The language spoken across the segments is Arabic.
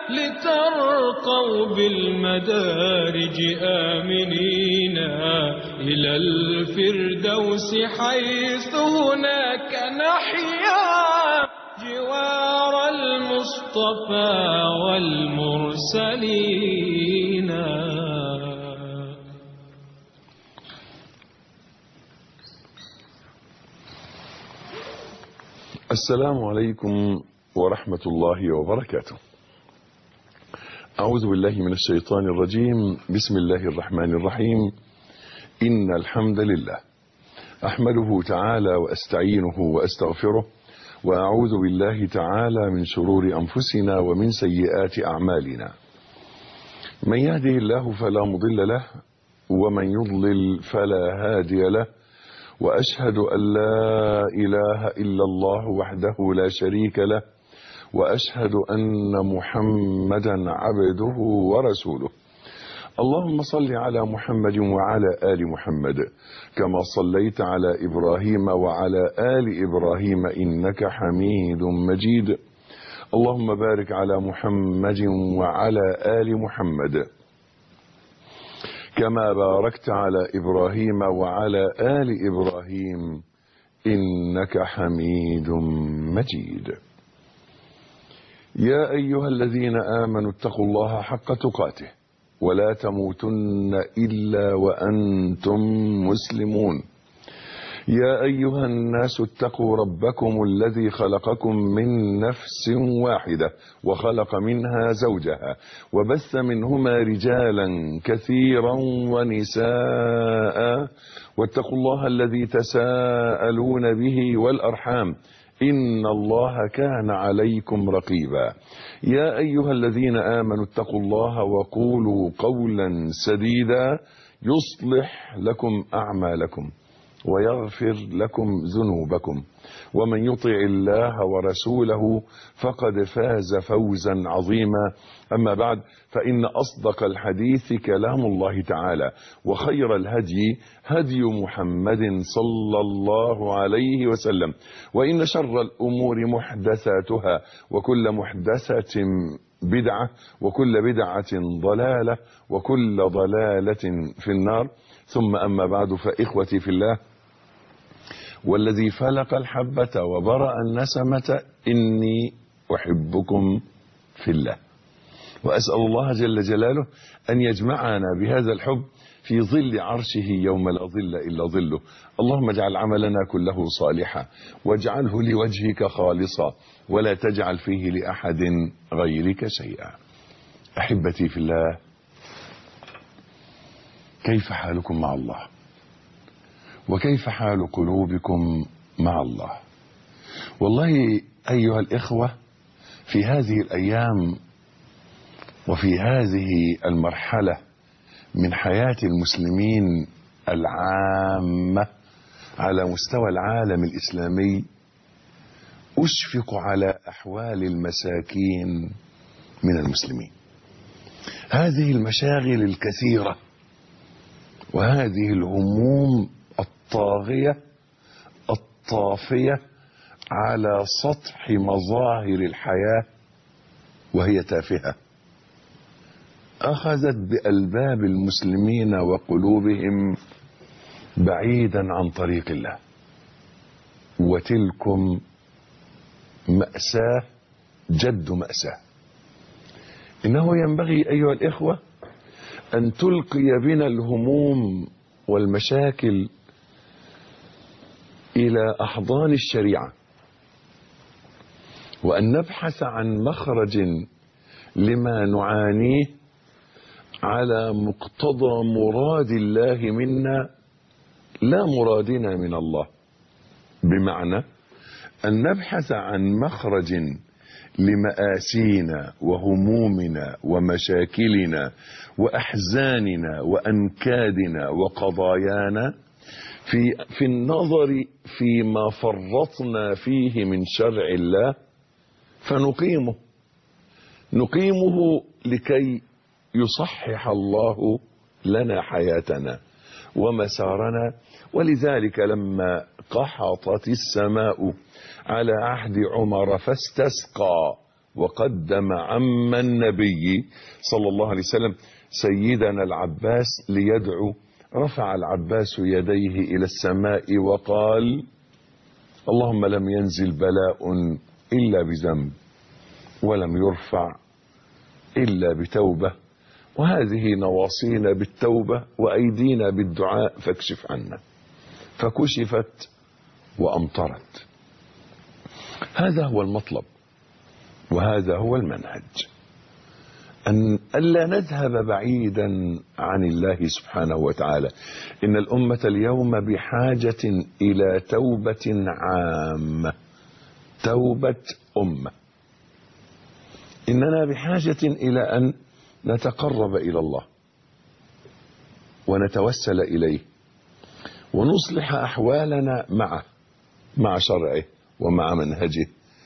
لترقوا بالمدارج آمنين إلى الفردوس حيث هناك نحيا جوار المصطفى والمرسلين. السلام عليكم ورحمة الله وبركاته. أعوذ بالله من الشيطان الرجيم. بسم الله الرحمن الرحيم. إن الحمد لله أحمده تعالى وأستعينه وأستغفره، وأعوذ بالله تعالى من شرور أنفسنا ومن سيئات أعمالنا. من يهده الله فلا مضل له، ومن يضلل فلا هادي له، وأشهد أن لا إله إلا الله وحده لا شريك له، وأشهد أن محمدا عبده ورسوله. اللهم صل على محمد وعلى آل محمد كما صليت على إبراهيم وعلى آل إبراهيم إنك حميد مجيد. اللهم بارك على محمد وعلى آل محمد كما باركت على إبراهيم وعلى آل إبراهيم إنك حميد مجيد. يا أيها الذين آمنوا اتقوا الله حق تقاته ولا تموتن إلا وأنتم مسلمون. يا أيها الناس اتقوا ربكم الذي خلقكم من نفس واحدة وخلق منها زوجها وبث منهما رجالا كثيرا ونساء، واتقوا الله الذي تساءلون به والأرحام إن الله كان عليكم رقيبا. يا أيها الذين آمنوا اتقوا الله وقولوا قولا سديدا يصلح لكم أعمالكم ويغفر لكم ذنوبكم، ومن يطع الله ورسوله فقد فاز فوزا عظيما. أما بعد، فإن أصدق الحديث كلام الله تعالى، وخير الهدي هدي محمد صلى الله عليه وسلم، وإن شر الأمور محدثاتها، وكل محدثة بدعة، وكل بدعة ضلالة، وكل ضلالة في النار. ثم أما بعد، فإخوتي في الله، والذي فلق الحبة وبرأ النسمة إني أحبكم في الله، وأسأل الله جل جلاله أن يجمعنا بهذا الحب في ظل عرشه يوم لا ظل إلا ظله. اللهم اجعل عملنا كله صالحا، واجعله لوجهك خالصا، ولا تجعل فيه لأحد غيرك شيئا. أحبتي في الله، كيف حالكم مع الله؟ وكيف حال قلوبكم مع الله؟ والله أيها الإخوة، في هذه الأيام وفي هذه المرحلة من حياة المسلمين العامة على مستوى العالم الإسلامي، أشفق على أحوال المساكين من المسلمين. هذه المشاغل الكثيرة وهذه الهموم الطاغية الطافية على سطح مظاهر الحياة وهي تافهة، أخذت بألباب المسلمين وقلوبهم بعيدا عن طريق الله. وتلكم مأساة جد مأساة. إنه ينبغي أيها الإخوة أن تلقي بنا الهموم والمشاكل إلى أحضان الشريعة، وأن نبحث عن مخرج لما نعانيه على مقتضى مراد الله منا لا مرادنا من الله. بمعنى أن نبحث عن مخرج لمآسينا وهمومنا ومشاكلنا وأحزاننا وأنكادنا وقضايانا في النظر فيما فرطنا فيه من شرع الله، نقيمه لكي يصحح الله لنا حياتنا ومسارنا. ولذلك لما قحطت السماء على عهد عمر فاستسقى وقدم عم النبي صلى الله عليه وسلم سيدنا العباس ليدعو. رفع العباس يديه إلى السماء وقال: اللهم لم ينزل بلاء إلا بذنب، ولم يرفع إلا بتوبة، وهذه نواصينا بالتوبة وأيدينا بالدعاء فاكشف عنا. فكشفت وأمطرت. هذا هو المطلب وهذا هو المنهج، أن ألا نذهب بعيدا عن الله سبحانه وتعالى. إن الأمة اليوم بحاجة إلى توبة عامة، توبة أمة. إننا بحاجة إلى أن نتقرب إلى الله ونتوسل إليه ونصلح أحوالنا معه، مع شرعه ومع منهجه.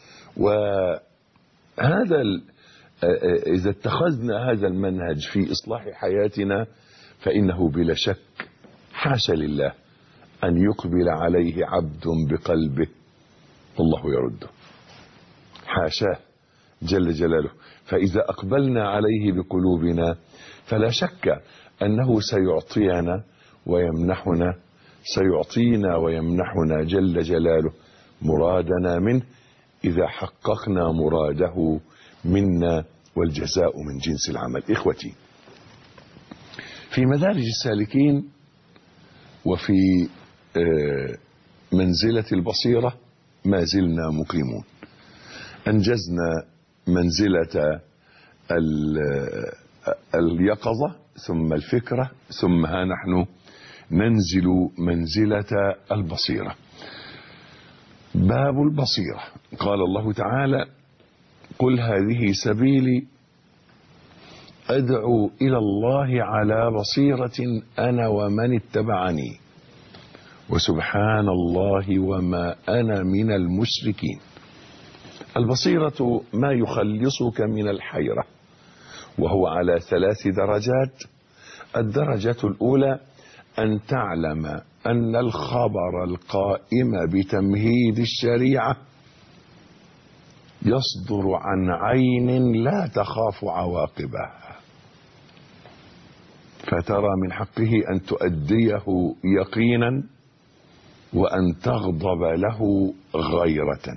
وهذا إذا اتخذنا هذا المنهج في إصلاح حياتنا فإنه بلا شك حاشا لله أن يقبل عليه عبد بقلبه الله يرده، حاشاه جل جلاله. فإذا أقبلنا عليه بقلوبنا فلا شك أنه سيعطينا ويمنحنا، سيعطينا ويمنحنا جل جلاله مرادنا منه إذا حققنا مراده منا، والجزاء من جنس العمل. إخوتي، في مدارج السالكين وفي منزلة البصيرة ما زلنا مقيمون. أنجزنا منزلة اليقظة ثم الفكرة، ثم ها نحن ننزل منزلة البصيرة. باب البصيرة. قال الله تعالى: قل هذه سبيلي أدعو إلى الله على بصيرة أنا ومن اتبعني وسبحان الله وما أنا من المشركين. البصيرة ما يخلصك من الحيرة، وهو على 3 درجات. الدرجة الأولى أن تعلم أن الخبر القائم بتمهيد الشريعة يصدر عن عين لا تخاف عواقبها، فترى من حقه أن تؤديه يقينا وأن تغضب له غيرة.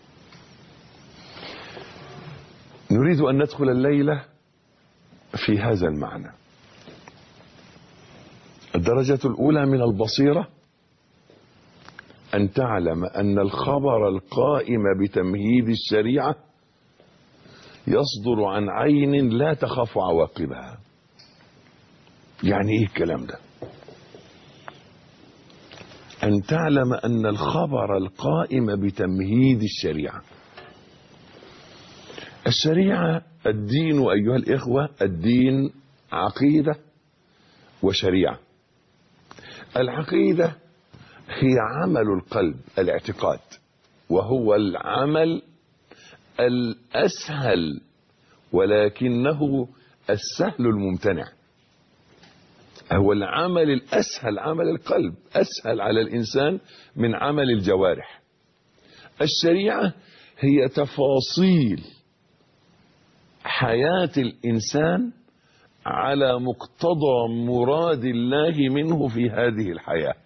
نريد أن ندخل الليلة في هذا المعنى. الدرجة الأولى من البصيرة أن تعلم أن الخبر القائم بتمهيد الشريعة يصدر عن عين لا تخاف عواقبها. يعني إيه الكلام ده؟ أن تعلم أن الخبر القائم بتمهيد الشريعة. الشريعة، الدين أيها الإخوة، الدين عقيدة وشريعة. العقيدة هي عمل القلب، الاعتقاد، وهو العمل الأسهل ولكنه السهل الممتنع. هو العمل الأسهل، عمل القلب أسهل على الإنسان من عمل الجوارح. الشريعة هي تفاصيل حياة الإنسان على مقتضى مراد الله منه في هذه الحياة.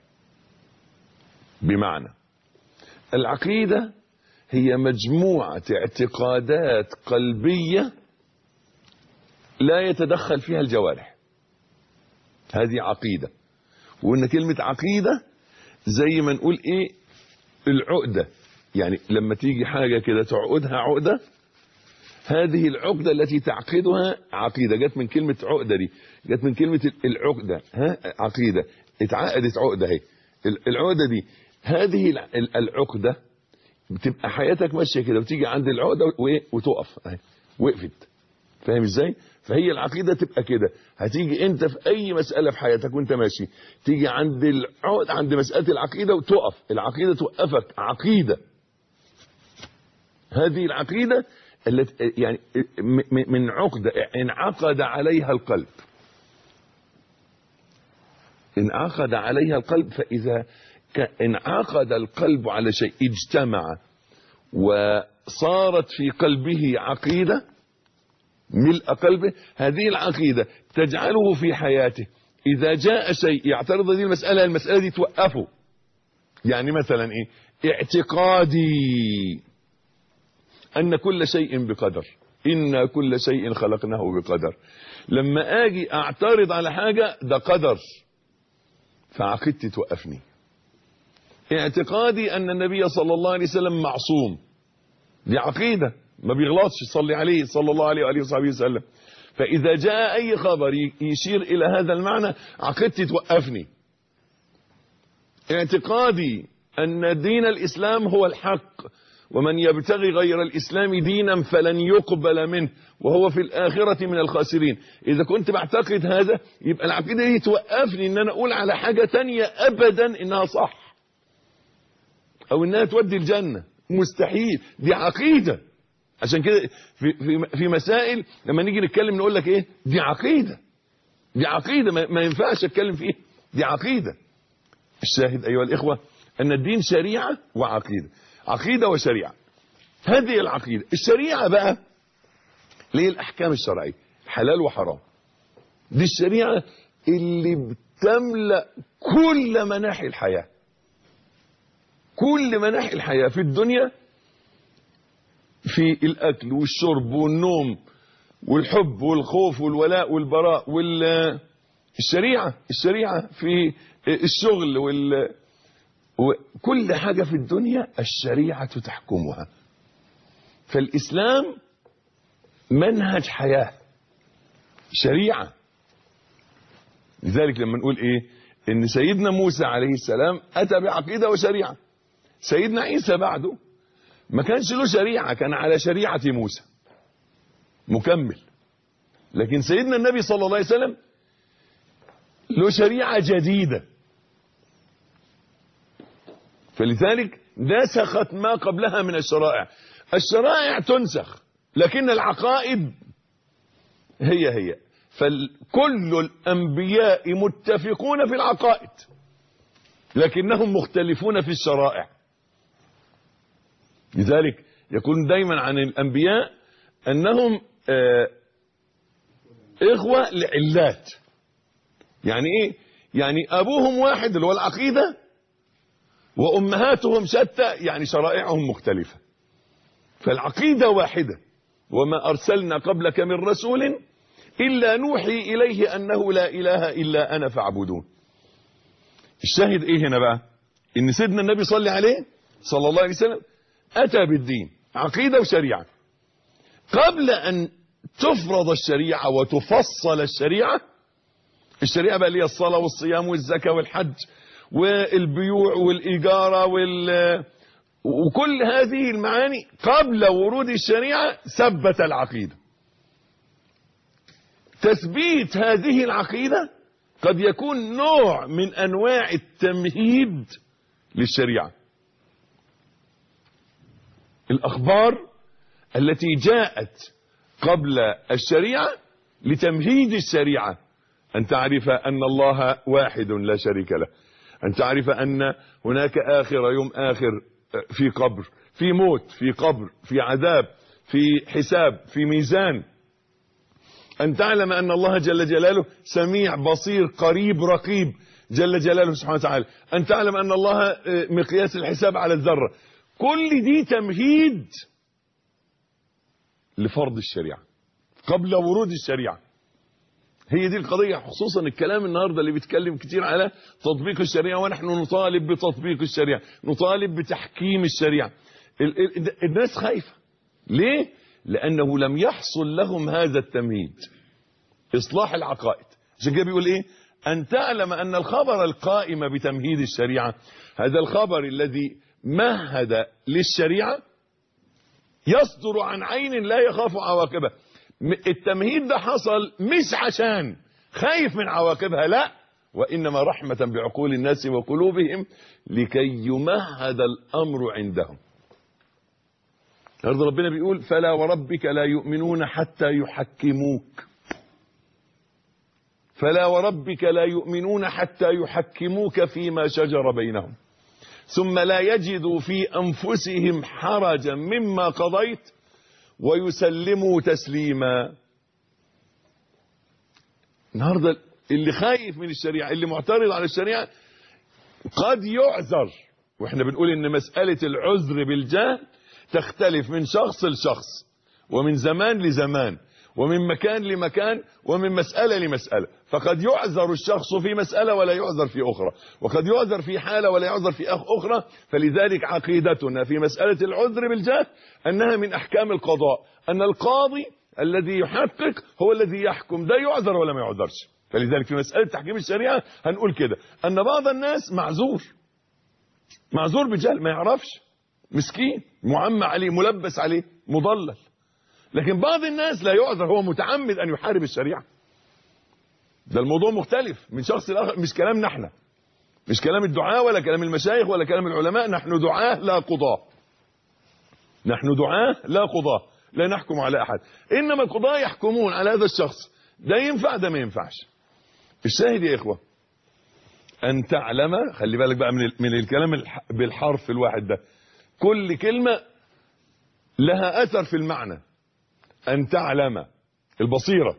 بمعنى العقيدة هي مجموعة اعتقادات قلبية لا يتدخل فيها الجوارح. هذه عقيدة. وإن كلمة عقيدة زي ما نقول إيه، العقدة. يعني لما تيجي حاجة كده تعقدها عقدة، هذه العقدة التي تعقدها عقيدة. جت من كلمة عقدة، دي جت من كلمة العقدة. عقيدة، اتعقدت عقدة اهي. العقدة دي، هذه العقدة بتبقى حياتك ماشية كده، وتيجي عند العقدة وتقف اهي، وقفت. فاهم ازاي؟ فهي العقيدة تبقى كده. هتيجي انت في اي مسألة في حياتك وانت ماشي، تيجي عند العقد، عند مسألة العقيدة وتقف. العقيدة توقفك. عقيدة. هذه العقيدة التي يعني من عقدة انعقد عليها القلب. انعقد عليها القلب. فإذا انعقد القلب على شيء اجتمع وصارت في قلبه عقيدة ملء قلبه، هذه العقيدة تجعله في حياته إذا جاء شيء يعترض هذه المسألة دي توقفه. يعني مثلا إيه؟ اعتقادي أن كل شيء بقدر، إن كل شيء خلقناه بقدر. لما أجي أعترض على حاجة ده قدر، فعقيدتي توقفني. اعتقادي أن النبي صلى الله عليه وسلم معصوم، دي عقيدة، ما بيغلطش، صلي عليه صلى الله عليه وآله وصحبه وسلم. فإذا جاء أي خبر يشير إلى هذا المعنى عقيدتي توقفني. اعتقادي أن دين الإسلام هو الحق، ومن يبتغي غير الإسلام دينا فلن يقبل منه وهو في الآخرة من الخاسرين. إذا كنت بعتقد هذا يبقى العقيدة دي توقفني إن أنا أقول على حاجة تانية أبدا إنها صح أو إنها تودي الجنة، مستحيل، دي عقيدة. عشان كده في مسائل لما نيجي نتكلم نقول لك إيه؟ دي عقيدة، دي عقيدة ما ينفعش أتكلم فيها، دي عقيدة. الشاهد أيها الإخوة أن الدين شريعة وعقيدة، عقيدة وشريعة. هذه العقيدة. الشريعة بقى ليه الأحكام الشرعية، حلال وحرام. دي الشريعة اللي بتملأ كل مناحي الحياة، كل مناحي الحياة في الدنيا، في الأكل والشرب والنوم والحب والخوف والولاء والبراء الشريعة في الشغل وكل حاجة في الدنيا الشريعة تحكمها. فالإسلام منهج حياة، شريعة. لذلك لما نقول إيه؟ إن سيدنا موسى عليه السلام أتى بعقيدة وشريعة. سيدنا عيسى بعده ما كانش له شريعة، كان على شريعة موسى مكمل. لكن سيدنا النبي صلى الله عليه وسلم له شريعة جديدة، فلذلك نسخت ما قبلها من الشرائع. الشرائع تنسخ لكن العقائد هي. فكل الأنبياء متفقون في العقائد لكنهم مختلفون في الشرائع. لذلك يقول دايما عن الأنبياء أنهم إخوة لعلات. يعني إيه؟ يعني أبوهم واحد اللي هو العقيدة، وأمهاتهم شتى يعني شرائعهم مختلفة. فالعقيدة واحدة. وما أرسلنا قبلك من رسول إلا نوحي إليه أنه لا إله إلا أنا فاعبدون. الشاهد إيه هنا بقى؟ إن سيدنا النبي صلى عليه صلى الله عليه وسلم أتى بالدين عقيدة وشريعة. قبل أن تفرض الشريعة وتفصل الشريعة بقى اللي هي الصلاة والصيام والزكاة والحج والبيوع والإجارة وكل هذه المعاني، قبل ورود الشريعة ثبت العقيدة. تثبيت هذه العقيدة قد يكون نوع من أنواع التمهيد للشريعة. الأخبار التي جاءت قبل الشريعة لتمهيد الشريعة، أن تعرف أن الله واحد لا شريك له، أن تعرف أن هناك آخر يوم آخر، في قبر، في موت، في قبر، في عذاب، في حساب، في ميزان. أن تعلم أن الله جل جلاله سميع بصير قريب رقيب جل جلاله سبحانه وتعالى. أن تعلم أن الله مقياس الحساب على الذرة. كل دي تمهيد لفرض الشريعة قبل ورود الشريعة. هي دي القضية. خصوصا الكلام النهاردة اللي بيتكلم كتير على تطبيق الشريعة، ونحن نطالب بتطبيق الشريعة، نطالب بتحكيم الشريعة. الناس خايفة. ليه؟ لأنه لم يحصل لهم هذا التمهيد، إصلاح العقائد. عشان كده بيقول إيه؟ أن تعلم أن الخبر القائم بتمهيد الشريعة، هذا الخبر الذي مهد للشريعة، يصدر عن عين لا يخاف عواقبها. التمهيد ده حصل مش عشان خايف من عواقبها، لا، وإنما رحمة بعقول الناس وقلوبهم لكي يمهد الأمر عندهم. أرض ربنا بيقول فلا وربك لا يؤمنون حتى يحكموك، فلا وربك لا يؤمنون حتى يحكموك فيما شجر بينهم ثم لا يجدوا في أنفسهم حرجا مما قضيت ويسلموا تسليما. النهاردة اللي خايف من الشريعة، اللي معترض على الشريعة، قد يعذر. واحنا بنقول ان مسألة العذر بالجهل تختلف من شخص لشخص، ومن زمان لزمان، ومن مكان لمكان، ومن مسألة لمسألة. فقد يعذر الشخص في مسألة ولا يعذر في أخرى، وقد يعذر في حالة ولا يعذر في أخرى. فلذلك عقيدتنا في مسألة العذر بالجهل أنها من أحكام القضاء، أن القاضي الذي يحقق هو الذي يحكم، ده يعذر ولا ما يعذرش. فلذلك في مسألة تحكيم الشريعة هنقول كده، أن بعض الناس معذور بجهل، ما يعرفش، مسكين، معمى عليه، ملبس عليه، مضلل. لكن بعض الناس لا يعذر، هو متعمد أن يحارب الشريعة. ده الموضوع مختلف من شخص لآخر، مش كلامنا احنا، مش كلام الدعاة ولا كلام المشايخ ولا كلام العلماء. نحن دعاة لا قضاة، نحن دعاة لا قضاة، لا نحكم على أحد، إنما القضاة يحكمون على هذا الشخص، ده ينفع ده ما ينفعش. الشاهد يا إخوة أن تعلم، خلي بالك بقى من الكلام بالحرف الواحد ده، كل كلمة لها أثر في المعنى. أن تعلم البصيرة،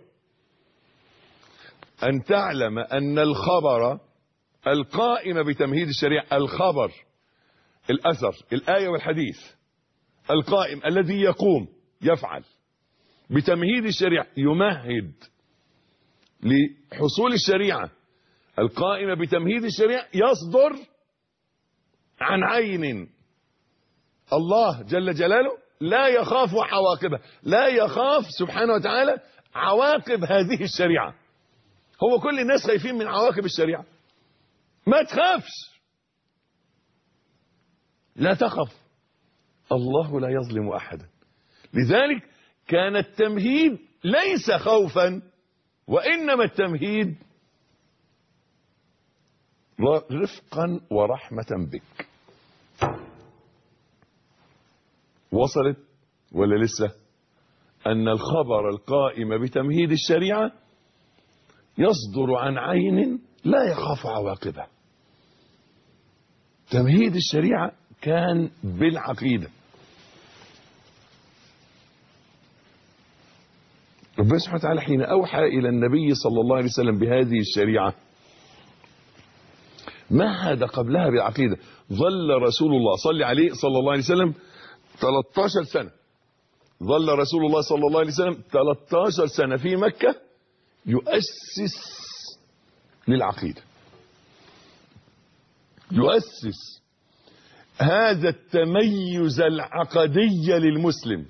أن تعلم أن الخبر القائم بتمهيد الشريعة، الخبر، الأثر، الآية والحديث، القائم الذي يقوم يفعل بتمهيد الشريعة، يمهد لحصول الشريعة القائمة بتمهيد الشريعة، يصدر عن عين الله جل جلاله لا يخاف عواقبها، لا يخاف سبحانه وتعالى عواقب هذه الشريعة. هو كل الناس خايفين من عواقب الشريعة، ما تخافش، لا تخف، الله لا يظلم أحدا. لذلك كان التمهيد ليس خوفا، وإنما التمهيد رفقا ورحمة بك. وصلت ولا لسه؟ أن الخبر القائم بتمهيد الشريعة يصدر عن عين لا يخاف عواقبه. تمهيد الشريعة كان بالعقيدة. ربنا سبحانه وتعالى حين أوحى إلى النبي صلى الله عليه وسلم بهذه الشريعة مهد قبلها بالعقيدة. ظل رسول الله صلى عليه صلى الله عليه وسلم 13 سنة، ظل رسول الله صلى الله عليه وسلم 13 سنة في مكة يؤسس للعقيدة، يؤسس هذا التميز العقدي للمسلم.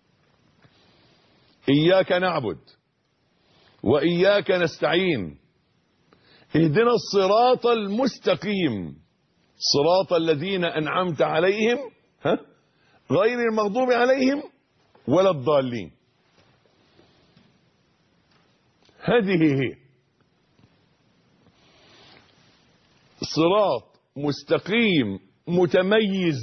إياك نعبد وإياك نستعين، اهدنا الصراط المستقيم صراط الذين أنعمت عليهم غير المغضوب عليهم ولا الضالين. هذه هي صراط مستقيم متميز،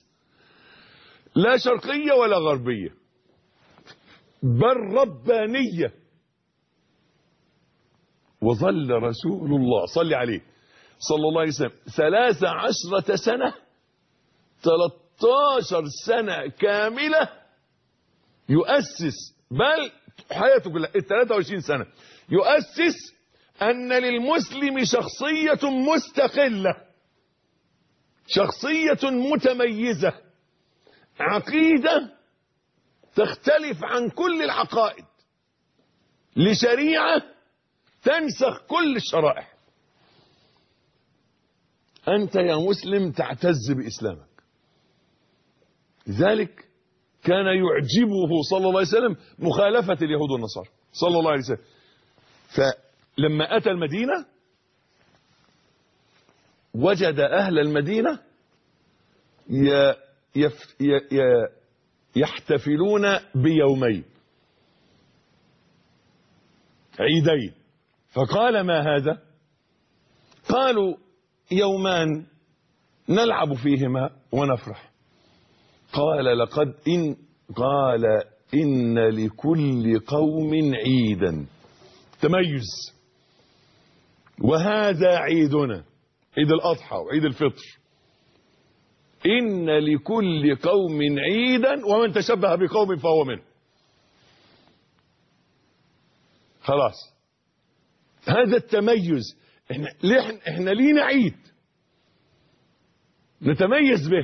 لا شرقية ولا غربية، بل ربانية. وظل رسول الله صلى عليه صلى الله عليه وسلم 13 سنة، 13 سنة كاملة يؤسس، بل حياته كلها 23 سنة يؤسس أن للمسلم شخصية مستقلة، شخصية متميزة، عقيدة تختلف عن كل العقائد، لشريعة تنسخ كل الشرائع. أنت يا مسلم تعتز بإسلامك. لذلك كان يعجبه صلى الله عليه وسلم مخالفة اليهود والنصارى صلى الله عليه وسلم. فلما أتى المدينة وجد أهل المدينة يحتفلون بيومين عيدين. فقال ما هذا؟ قالوا يومان نلعب فيهما ونفرح. قال إن لكل قوم عيدا، تميز، وهذا عيدنا، عيد الأضحى وعيد الفطر. إن لكل قوم عيدا ومن تشبه بقوم فهو منه. خلاص، هذا التميز. احنا لينا عيد نتميز به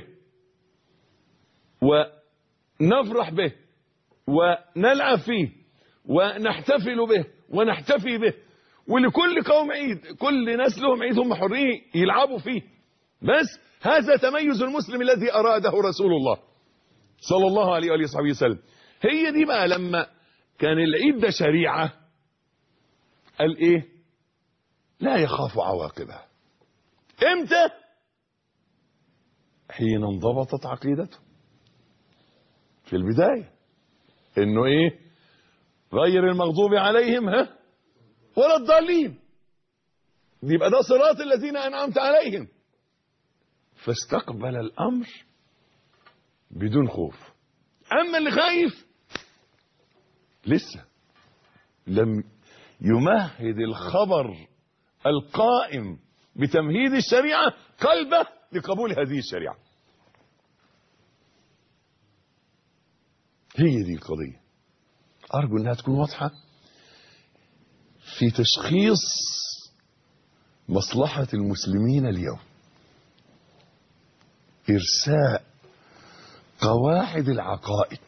ونفرح به ونلعب فيه ونحتفل به ونحتفي به، ولكل قوم عيد، كل ناس لهم عيد هم حرين يلعبوا فيه. بس هذا تميز المسلم الذي أراده رسول الله صلى الله عليه وآله وصحبه وسلم. هي دي بقى لما كان العيد ده شريعة قال ايه؟ لا يخاف عواقبها. امتى؟ حين انضبطت عقيدته في البداية، انه ايه؟ غير المغضوب عليهم ولا الضالين، يبقى ده صراط الذين انعمت عليهم. فاستقبل الامر بدون خوف. اما اللي خايف لسه لم يمهد الخبر القائم بتمهيد الشريعة قلبه لقبول هذه الشريعة. هي دي القضية. أرجو أنها تكون واضحة في تشخيص مصلحة المسلمين اليوم. إرساء قواعد العقائد.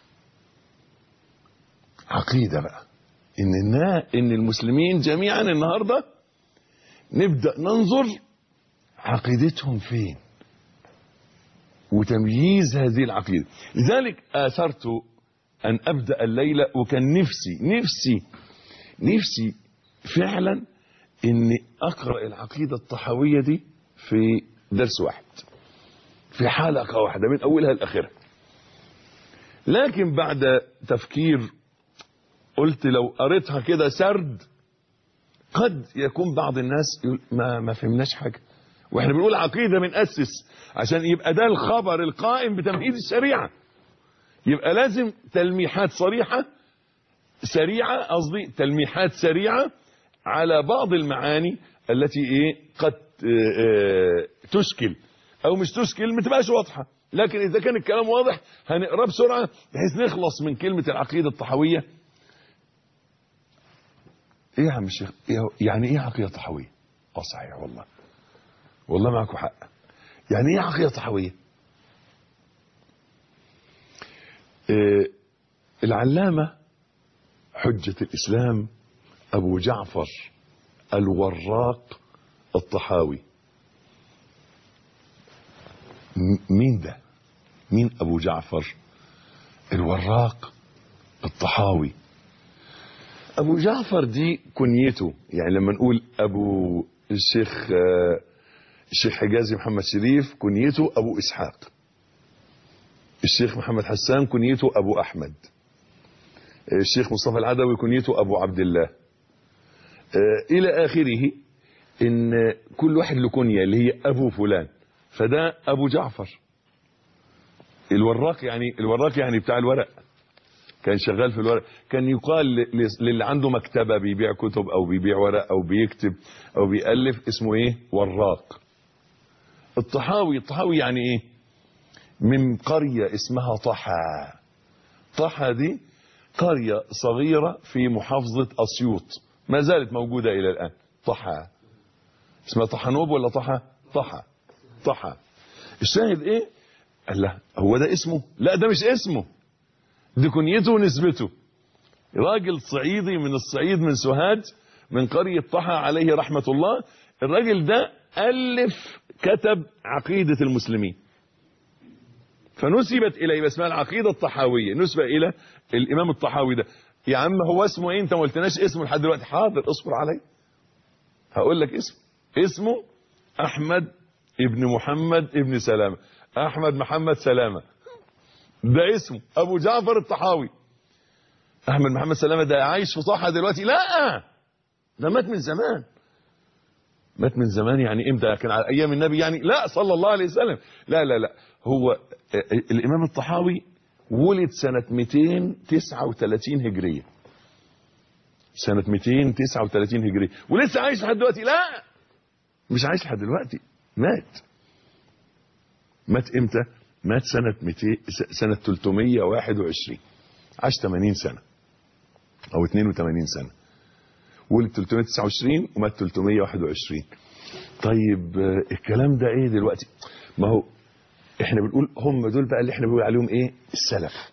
عقيدة بقى إن المسلمين جميعا النهاردة نبدأ ننظر عقيدتهم فين وتمييز هذه العقيدة. لذلك آثرت أن أبدأ الليلة، وكان نفسي فعلا إني أقرأ العقيدة الطحاوية دي في درس واحد، في حلقة واحدة من أولها لآخرها. لكن بعد تفكير قلت لو قريتها كده سرد قد يكون بعض الناس يقول ما فهمناش حاجة، واحنا بنقول عقيدة بنأسس عشان يبقى ده الخبر القائم بتمهيد الشريعة، يبقى لازم تلميحات تلميحات سريعة على بعض المعاني التي قد تشكل او مش تشكل، ما تبقاش واضحة. لكن اذا كان الكلام واضح هنقراه بسرعة بحيث نخلص من كلمة العقيدة الطحاوية. ايه يا عم الشيخ، يعني ايه عقيدة طحاوية؟ صحيح، والله معكم حق. يعني ايه عقيدة طحاوية؟ العلامة حجة الإسلام أبو جعفر الوراق الطحاوي. مين ده؟ مين أبو جعفر الوراق الطحاوي؟ أبو جعفر دي كنيته، يعني لما نقول أبو الشيخ حجازي محمد شريف كنيته أبو إسحاق، الشيخ محمد حسان كنيته أبو أحمد، الشيخ مصطفى العدوي كنيته أبو عبد الله، إلى آخره. إن كل واحد له كنية اللي هي أبو فلان، فده أبو جعفر الوراق. يعني بتاع الورق، كان شغال في الورق. كان يقال للي عنده مكتبة بيبيع كتب أو بيبيع ورق أو بيكتب أو بيألف اسمه وراق. الطحاوي يعني من قرية اسمها طحا دي قرية صغيرة في محافظة أسيوط، ما زالت موجودة إلى الآن. طحا اسمها طحنوب ولا طحا. الشاهد قال له هو ده اسمه؟ لا، ده مش اسمه، دي كنيته ونسبته. راجل صعيدي من الصعيد، من سوهاج، من قرية طحا عليه رحمة الله. الراجل ده كتب عقيدة المسلمين فنسبت إليه، اسمها العقيدة الطحاوية، نسبة إلى الإمام الطحاوي ده. يا عم هو اسمه انت ما قلتناش اسمه لحد دلوقتي. حاضر، اصبر علي، هقول لك اسمه أحمد ابن محمد ابن سلامة، أحمد محمد سلامة، ده اسمه أبو جعفر الطحاوي. أحمد محمد سلامة ده عايش في طحا دلوقتي؟ لا، ده مات من زمان. يعني امتى؟ كان على أيام النبي يعني؟ لا، صلى الله عليه وسلم. لا، هو الإمام الطحاوي ولد سنة 239 هجرية، سنة 239 هجرية، ولسه عايش لحد دلوقتي؟ لا، مش عايش لحد دلوقتي، مات. مات امتى؟ مات سنة 321. عاش 80 سنة او 82 سنة. ولد 329 ومات 321. طيب الكلام ده ايه دلوقتي؟ ما هو احنا بنقول هم دول بقى اللي احنا بنقول عليهم ايه؟ السلف.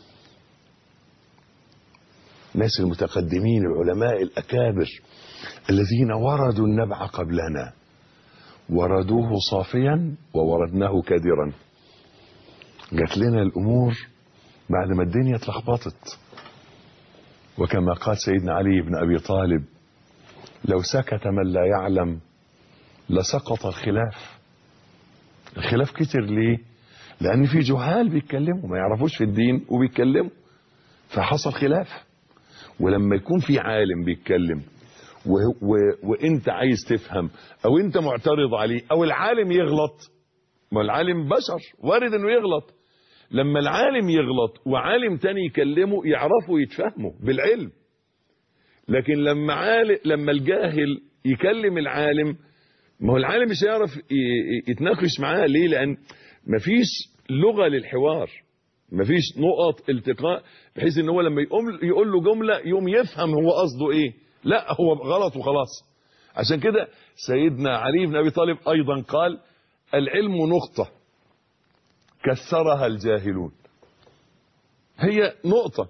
ناس المتقدمين، العلماء الأكابر الذين وردوا النبع قبلنا، وردوه صافيا ووردناه كدرا. جات لنا الأمور بعد ما الدنيا اتلخبطت. وكما قال سيدنا علي بن أبي طالب: لو سكت من لا يعلم لسقط الخلاف. الخلاف كتر ليه؟ لأن في جهال بيتكلموا ما يعرفوش في الدين وبيتكلموا، فحصل خلاف. ولما يكون في عالم بيتكلم وانت عايز تفهم او انت معترض عليه او العالم يغلط، ما العالم بشر وارد انه يغلط. لما العالم يغلط وعالم تاني يكلمه يعرفوا يتفهموا بالعلم. لكن لما الجاهل يكلم العالم، ما هو العالم مش هيعرف يتناقش معاه. ليه؟ لان مفيش لغة للحوار، مفيش نقط التقاء بحيث ان هو لما يقول له جملة يوم يفهم هو قصده ايه. لا، هو غلط وخلاص. عشان كده سيدنا علي بن ابي طالب ايضا قال: العلم نقطة كسرها الجاهلون. هي نقطة.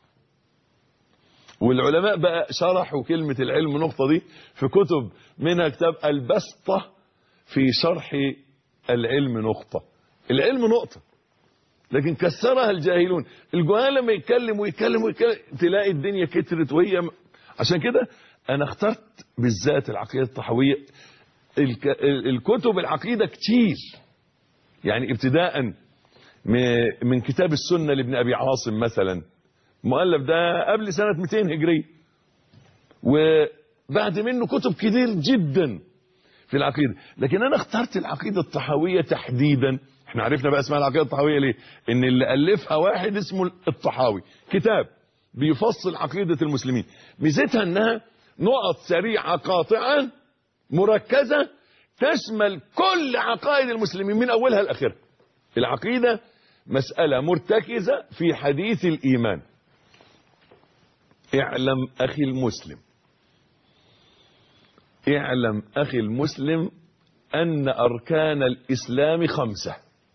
والعلماء بقى شرحوا كلمة العلم نقطة دي في كتب، منها كتاب البسطة في شرح العلم نقطة. العلم نقطة لكن كسرها الجاهلون. الجهال لما يتكلم تلاقي الدنيا كترت. وهي عشان كده انا اخترت بالذات العقيدة الطحاوية. الكتب العقيدة كتير، يعني ابتداء من كتاب السنة لابن ابي عاصم مثلا، مؤلف ده قبل سنة 200 هجرية، وبعد منه كتب كتير جدا في العقيدة. لكن انا اخترت العقيدة الطحاوية تحديدا. احنا عرفنا بقى اسمها العقيدة الطحاوية ليه؟ ان اللي ألفها واحد اسمه الطحاوي، كتاب بيفصل عقيدة المسلمين. ميزتها انها نقط سريعة قاطعة مركزة تشمل كل عقائد المسلمين من اولها لاخرها. العقيدة مسألة مرتكزة في حديث الإيمان. اعلم أخي المسلم، اعلم أخي المسلم أن أركان الإسلام 5: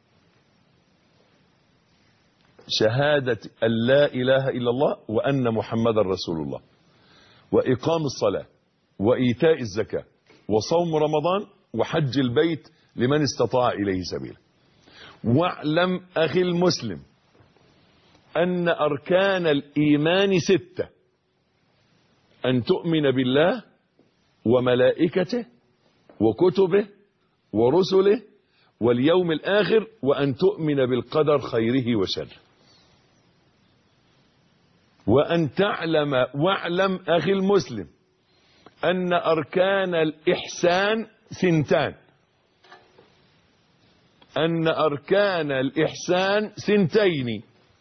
شهادة أن لا إله إلا الله وأن محمد رسول الله، وإقام الصلاة، وإيتاء الزكاة، وصوم رمضان، وحج البيت لمن استطاع إليه سبيلا. واعلم أخي المسلم أن أركان الإيمان 6: أن تؤمن بالله وملائكته وكتبه ورسله واليوم الآخر، وأن تؤمن بالقدر خيره وشره. وأن تعلم، واعلم أخي المسلم أن أركان الإحسان 2: أن أركان الإحسان 2: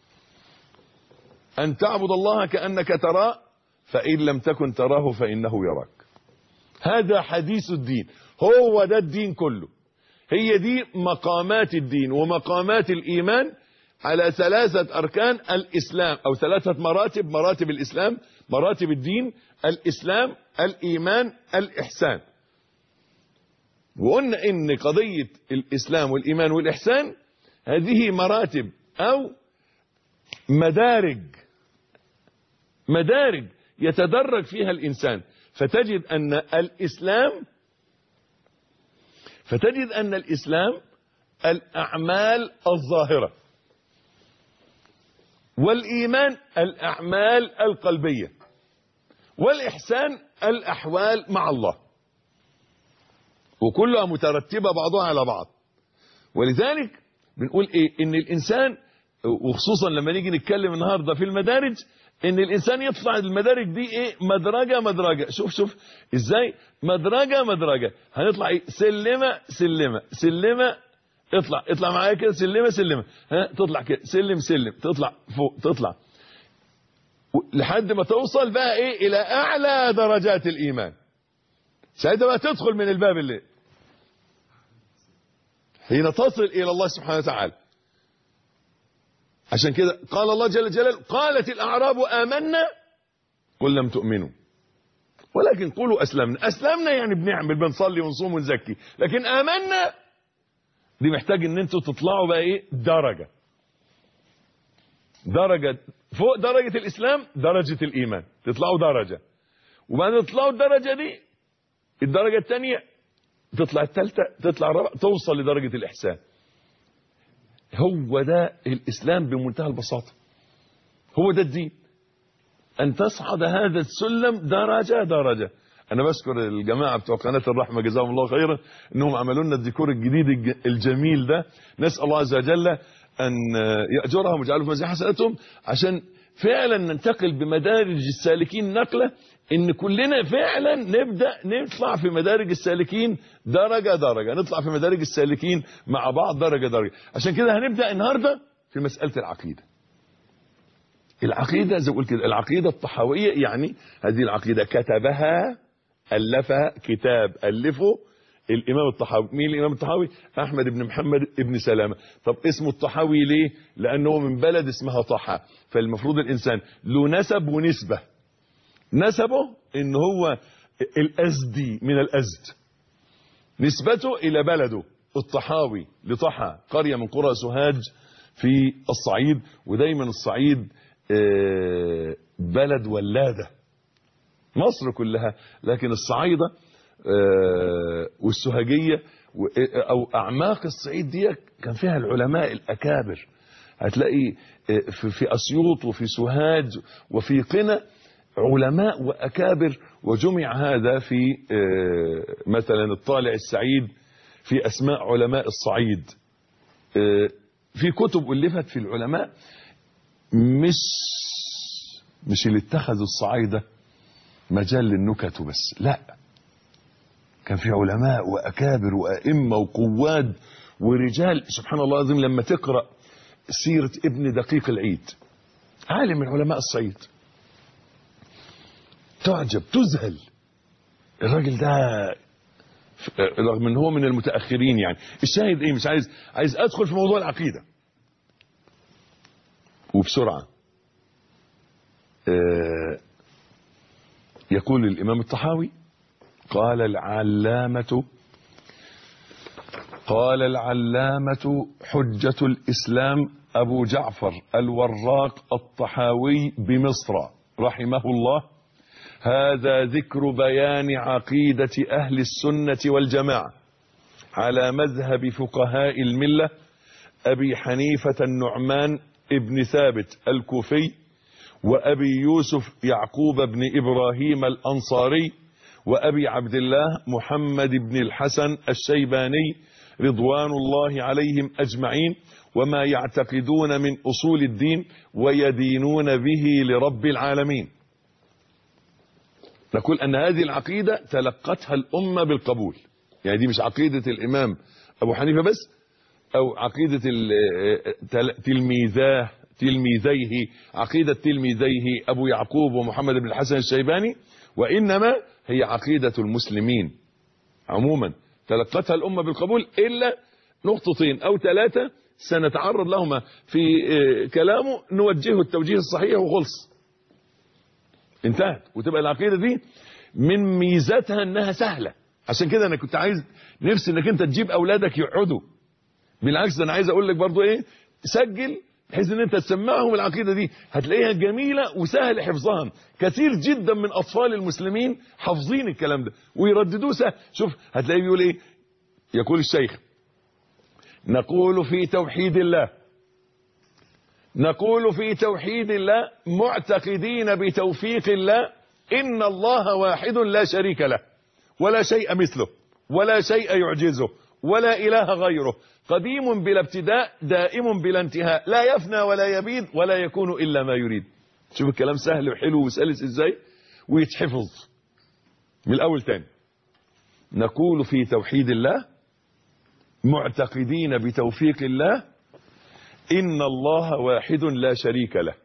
أن تعبد الله كأنك تراه فإن لم تكن تراه فإنه يراك. هذا حديث الدين، هو ده الدين كله. هي دي مقامات الدين ومقامات الإيمان على 3 أركان الإسلام، أو 3 مراتب الإسلام، مراتب الدين: الإسلام، الإيمان، الإحسان. وقلنا إن قضية الإسلام والإيمان والإحسان هذه مراتب أو مدارج يتدرج فيها الإنسان. فتجد أن الإسلام الأعمال الظاهرة، والإيمان الأعمال القلبية، والإحسان الأحوال مع الله، وكلها مترتبة بعضها على بعض. ولذلك بنقول إيه؟ إن الإنسان، وخصوصا لما نيجي نتكلم النهاردة في المدارج، إن الإنسان يطلع المدارج دي إيه؟ مدرجة. شوف إزاي مدرجة. هنطلع إيه؟ سلمة. اطلع معايا كده، سلمة. تطلع كده، سلم. تطلع فوق، تطلع لحد ما توصل بقى إيه؟ إلى أعلى درجات الإيمان. ساعتها بقى تدخل من الباب اللي حين تصل إلى الله سبحانه وتعالى. عشان كده قال الله جل جلاله قالت الأعراب آمنا قل لم تؤمنوا ولكن قولوا أسلمنا. أسلمنا يعني بنعمل، بنصلي ونصوم ونزكي، لكن آمنا دي محتاج ان انتوا تطلعوا بقى ايه؟ درجة فوق درجة الإسلام، درجة الإيمان، تطلعوا درجة، وبعد تطلعوا الدرجة دي الدرجة الثانية، تطلع الثالثة، تطلع الرابعة، توصل لدرجة الإحسان. هو ده الإسلام بمنتهى البساطة، هو ده الدين، أن تصعد هذا السلم درجة درجة. أنا بشكر الجماعة بتوع قناة الرحمة جزاهم الله خيرا إنهم عملوا لنا الديكور الجديد الجميل ده. نسأل الله عز وجل أن يأجرهم ويجعله في ميزان حسناتهم، عشان فعلا ننتقل بمدارج السالكين نقلة، إن كلنا فعلا نبدأ نطلع في مدارج السالكين درجة درجة، نطلع في مدارج السالكين مع بعض درجة درجة. عشان كده هنبدأ النهاردة في مسألة العقيدة. العقيدة زي ما قلت كده، العقيدة الطحاوية، يعني هذه العقيدة كتبها ألفها كتاب ألفه الإمام الطحاوي. مين الإمام الطحاوي؟ أحمد بن محمد بن سلامة. طب اسمه الطحاوي ليه؟ لأنه من بلد اسمها طحا، فالمفروض الإنسان له نسب ونسبة. نسبه إن هو الأزدي من الأزد، نسبته إلى بلده الطحاوي لطحا، قرية من قرى سوهاج في الصعيد. ودايما الصعيد بلد ولادة مصر كلها، لكن الصعيدة والسوهاجية أو أعماق الصعيد دي كان فيها العلماء الأكابر. هتلاقي في أسيوط وفي سوهاج وفي قنا علماء وأكابر، وجمع هذا في مثلا الطالع السعيد في أسماء علماء الصعيد. في كتب ألفت في العلماء، مش اللي اتخذوا الصعايدة مجال للنكت بس، لا، كان في علماء وأكابر وأئمة وقواد ورجال. سبحان الله العظيم لما تقرأ سيرة ابن دقيق العيد، عالم من علماء الصعيد، تعجب تذهل. الراجل ده رغم ان هو من المتأخرين، يعني الشاهد ايه؟ مش عايز ادخل في موضوع العقيدة وبسرعة. يقول الإمام الطحاوي قال العلامة حجة الإسلام أبو جعفر الوراق الطحاوي بمصر رحمه الله: هذا ذكر بيان عقيدة أهل السنة والجماعة على مذهب فقهاء الملة أبي حنيفة النعمان ابن ثابت الكوفي، وأبي يوسف يعقوب بن إبراهيم الأنصاري، وأبي عبد الله محمد بن الحسن الشيباني رضوان الله عليهم أجمعين، وما يعتقدون من أصول الدين ويدينون به لرب العالمين. نقول أن هذه العقيدة تلقتها الأمة بالقبول، يعني دي مش عقيدة الإمام أبو حنيفة بس، أو عقيدة تلميذيه، عقيدة تلميذيه أبو يعقوب ومحمد بن الحسن الشيباني، وإنما هي عقيدة المسلمين عموما تلقتها الأمة بالقبول، إلا نقطتين أو ثلاثة سنتعرض لهما في كلامه، نوجهه التوجيه الصحيح وخلص، انتهت. وتبقى العقيدة دي من ميزاتها انها سهلة. عشان كده انا كنت عايز نفسي انك انت تجيب اولادك يقعدوا. بالعكس انا عايز اقول لك برضو ايه، سجل بحيث ان انت تسمعهم العقيدة دي، هتلاقيها جميلة وسهل حفظها. كثير جدا من اطفال المسلمين حافظين الكلام ده ويرددوه سهل. شوف هتلاقيه بيقول ايه، يقول الشيخ: نقول في توحيد الله معتقدين بتوفيق الله إن الله واحد لا شريك له ولا شيء مثله ولا شيء يعجزه ولا إله غيره، قديم بلا ابتداء دائم بلا انتهاء، لا يفنى ولا يبيد ولا يكون إلا ما يريد. شوف الكلام سهل وحلو وسلس ازاي ويتحفظ من الأول تاني. نقول في توحيد الله معتقدين بتوفيق الله إن الله واحد لا شريك له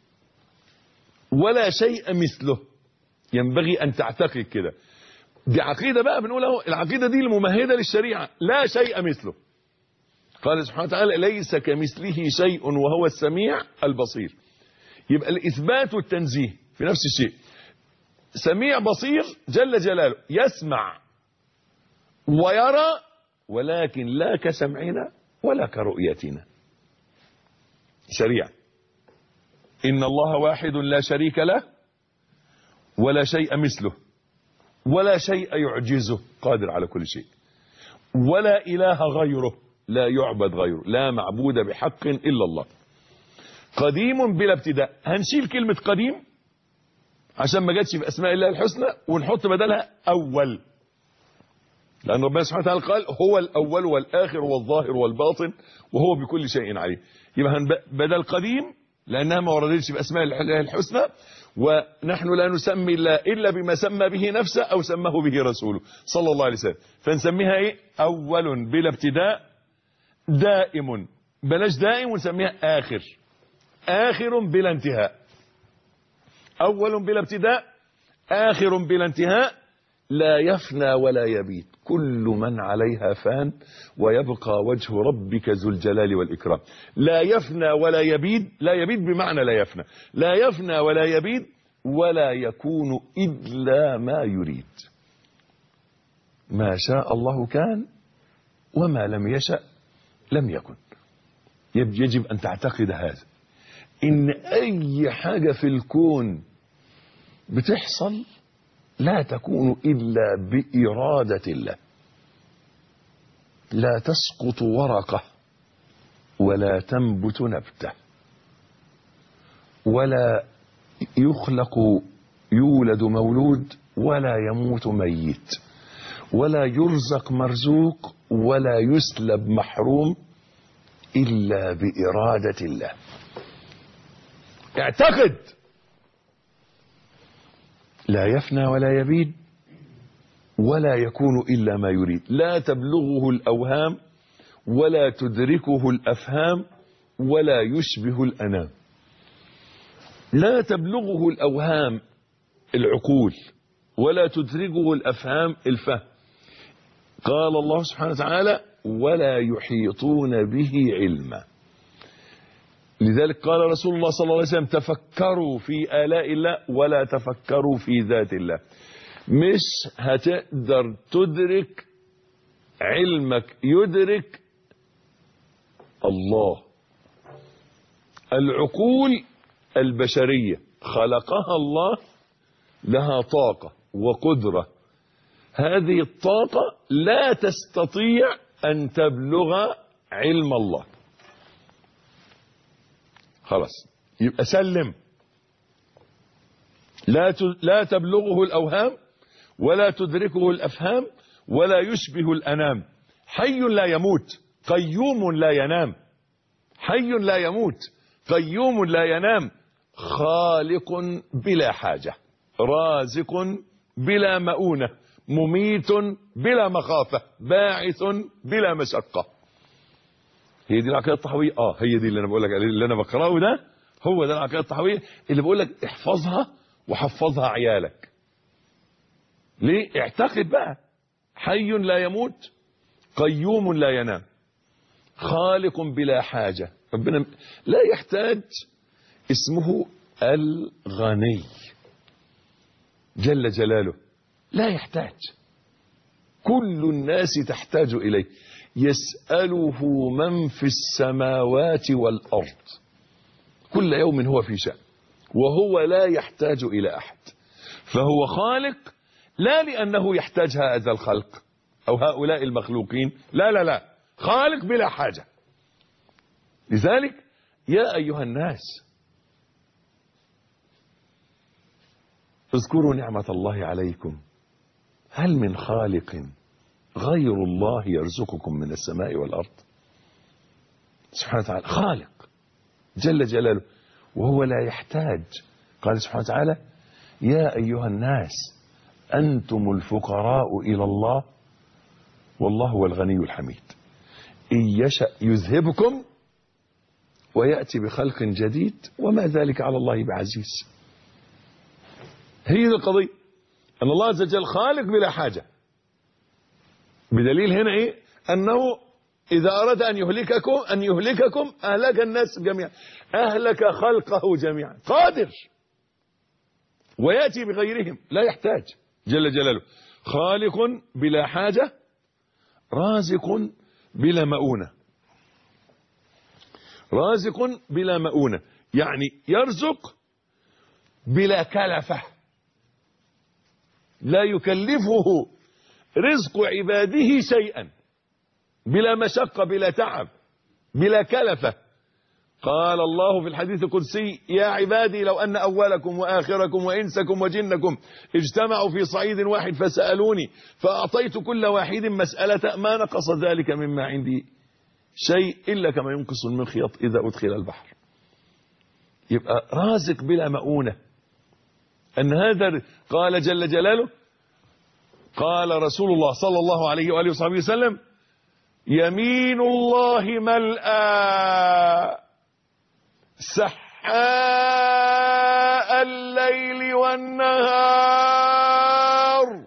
ولا شيء مثله. ينبغي أن تعتقد كده. دي عقيدة بقى بنقول اهو، العقيدة دي الممهدة للشريعة، لا شيء مثله. قال سبحانه وتعالى ليس كمثله شيء وهو السميع البصير. يبقى الإثبات والتنزيه في نفس الشيء. سميع بصير جل جلاله، يسمع ويرى، ولكن لا كسمعنا ولا كرؤيتنا. شريعة إن الله واحد لا شريك له ولا شيء مثله ولا شيء يعجزه، قادر على كل شيء، ولا إله غيره، لا يعبد غيره، لا معبود بحق إلا الله. قديم بلا ابتداء. هنشيل كلمة قديم عشان ما جاتش في أسماء الله الحسنى ونحط بدلها أول، لأن ربنا سبحانه وتعالى قال هو الأول والآخر والظاهر والباطن وهو بكل شيء عليم. يبقى بدل قديم لأنها ما وردتش في أسماء الله الحسنى، ونحن لا نسمي الله إلا بما سمى به نفسه أو سماه به رسوله صلى الله عليه وسلم، فنسميها إيه؟ أول بلا ابتداء، دائم بلاش دائم ونسميها آخر، آخر بلا انتهاء. أول بلا ابتداء، آخر بلا انتهاء، لا يفنى ولا يبيد، كل من عليها فان ويبقى وجه ربك ذو الجلال والإكرام. لا يفنى ولا يبيد، لا يبيد بمعنى لا يفنى، لا يفنى ولا يبيد ولا يكون إلا ما يريد. ما شاء الله كان وما لم يشأ لم يكن. يجب أن تعتقد هذا، إن أي حاجة في الكون بتحصل لا تكون إلا بإرادة الله. لا تسقط ورقة ولا تنبت نبتة ولا يولد مولود ولا يموت ميت ولا يرزق مرزوق ولا يسلب محروم إلا بإرادة الله. اعتقد لا يفنى ولا يبيد ولا يكون إلا ما يريد، لا تبلغه الأوهام ولا تدركه الأفهام ولا يشبه الأنام. لا تبلغه الأوهام العقول ولا تدركه الأفهام الفهم. قال الله سبحانه وتعالى ولا يحيطون به علما. لذلك قال رسول الله صلى الله عليه وسلم تفكروا في آلاء الله ولا تفكروا في ذات الله. مش هتقدر تدرك علمك يدرك الله. العقول البشرية خلقها الله لها طاقة وقدرة، هذه الطاقة لا تستطيع أن تبلغ علم الله. خلاص يبقى سلم. لا تبلغه الأوهام ولا تدركه الأفهام ولا يشبه الأنام. حي لا يموت قيوم لا ينام. حي لا يموت قيوم لا ينام. خالق بلا حاجة، رازق بلا مؤونة، مميت بلا مخافة، باعث بلا مشقة. هي دي العقيدة الطحاوية. هي دي اللي انا بقول لك، اللي انا بقراه ده هو ده العقيدة الطحاوية اللي بقول لك احفظها وحفظها عيالك. ليه؟ اعتقد بقى حي لا يموت قيوم لا ينام خالق بلا حاجة. ربنا لا يحتاج، اسمه الغني جل جلاله، لا يحتاج. كل الناس تحتاج إليه. يسأله من في السماوات والأرض كل يوم هو في شأن، وهو لا يحتاج إلى أحد. فهو خالق لا لأنه يحتاج هذا الخلق أو هؤلاء المخلوقين، لا لا لا، خالق بلا حاجة. لذلك يا أيها الناس اذكروا نعمة الله عليكم هل من خالق غير الله يرزقكم من السماء والأرض. سبحانه وتعالى خالق جل جلاله وهو لا يحتاج. قال سبحانه وتعالى يا أيها الناس أنتم الفقراء إلى الله والله هو الغني الحميد. إن يشأ يذهبكم ويأتي بخلق جديد وما ذلك على الله بعزيز. هي دي القضية، أن الله عز وجل خالق بلا حاجة. بدليل هنا إيه؟ أنه إذا أراد أن يهلككم أهلك الناس جميعا، أهلك خلقه جميعا، قادر ويأتي بغيرهم لا يحتاج جل جلاله. خالق بلا حاجة، رازق بلا مؤونة. رازق بلا مؤونة يعني يرزق بلا كلفة، لا يكلفه رزق عباده شيئا، بلا مشقة بلا تعب بلا كلفة. قال الله في الحديث القدسي: يا عبادي لو أن أولكم وآخركم وإنسكم وجنكم اجتمعوا في صعيد واحد فسألوني فأعطيت كل واحد مسألة ما نقص ذلك مما عندي شيء إلا كما ينقص المخيط إذا أدخل البحر. يبقى رازق بلا مؤونة. أن هذا قال جل جلاله، قال رسول الله صلى الله عليه وآله وصحبه وسلم: يمين الله ملأى سحاء الليل والنهار،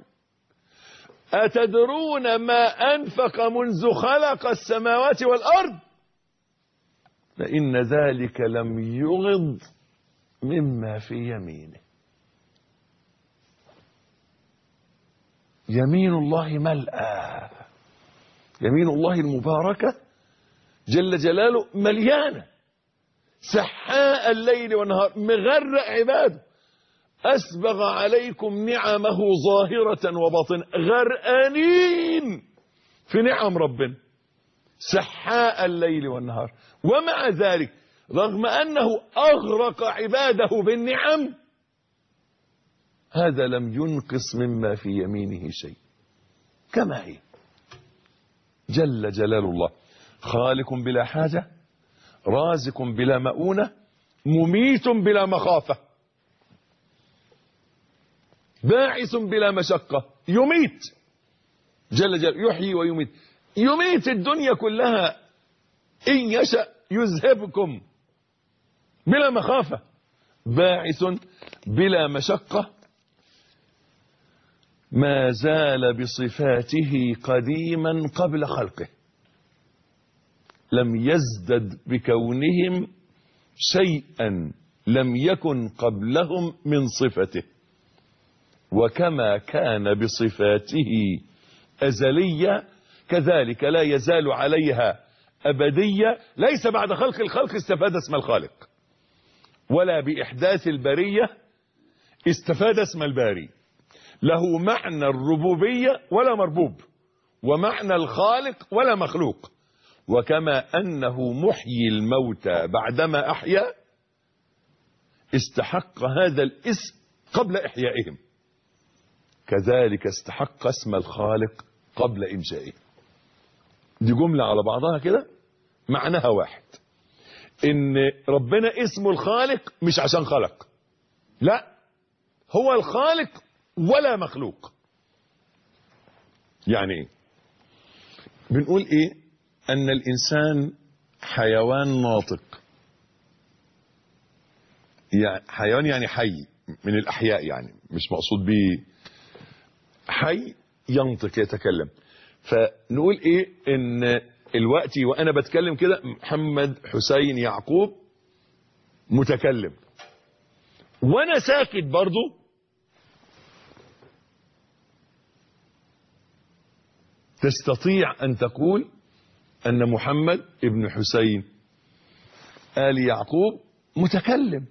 أتدرون ما أنفق منذ خلق السماوات والأرض؟ فإن ذلك لم يغض مما في يمينه. يمين الله ملأى، يمين الله المباركة جل جلاله مليانة، سحاء الليل والنهار، مغرق عباده، أسبغ عليكم نعمه ظاهرة وباطنة، غرقانين في نعم ربنا، سحاء الليل والنهار. ومع ذلك رغم أنه أغرق عباده بالنعم، هذا لم ينقص مما في يمينه شيء، كما هي جل جلال الله. خالق بلا حاجة، رازق بلا مؤونة، مميت بلا مخافة، باعث بلا مشقة، يميت جل جلاله، يحيي ويميت، يميت الدنيا كلها إن يشأ يذهبكم بلا مخافة، باعث بلا مشقة، ما زال بصفاته قديما قبل خلقه، لم يزدد بكونهم شيئا لم يكن قبلهم من صفته، وكما كان بصفاته أزلية كذلك لا يزال عليها أبدية. ليس بعد خلق الخلق استفاد اسم الخالق، ولا بإحداث البرية استفاد اسم الباري. له معنى الربوبية ولا مربوب، ومعنى الخالق ولا مخلوق. وكما أنه محيي الموتى بعدما أحيا، استحق هذا الاسم قبل إحيائهم، كذلك استحق اسم الخالق قبل إنشائه. دي جملة على بعضها كده معناها واحد، إن ربنا اسمه الخالق مش عشان خلق، لا، هو الخالق ولا مخلوق. يعني ايه؟ بنقول ايه؟ ان الانسان حيوان ناطق، يعني حيوان يعني حي من الاحياء، يعني مش مقصود به حي ينطق يتكلم. فنقول ايه؟ ان الوقت وانا بتكلم كده محمد حسين يعقوب متكلم، وانا ساكت برضو تستطيع أن تقول أن محمد ابن حسين آل يعقوب متكلم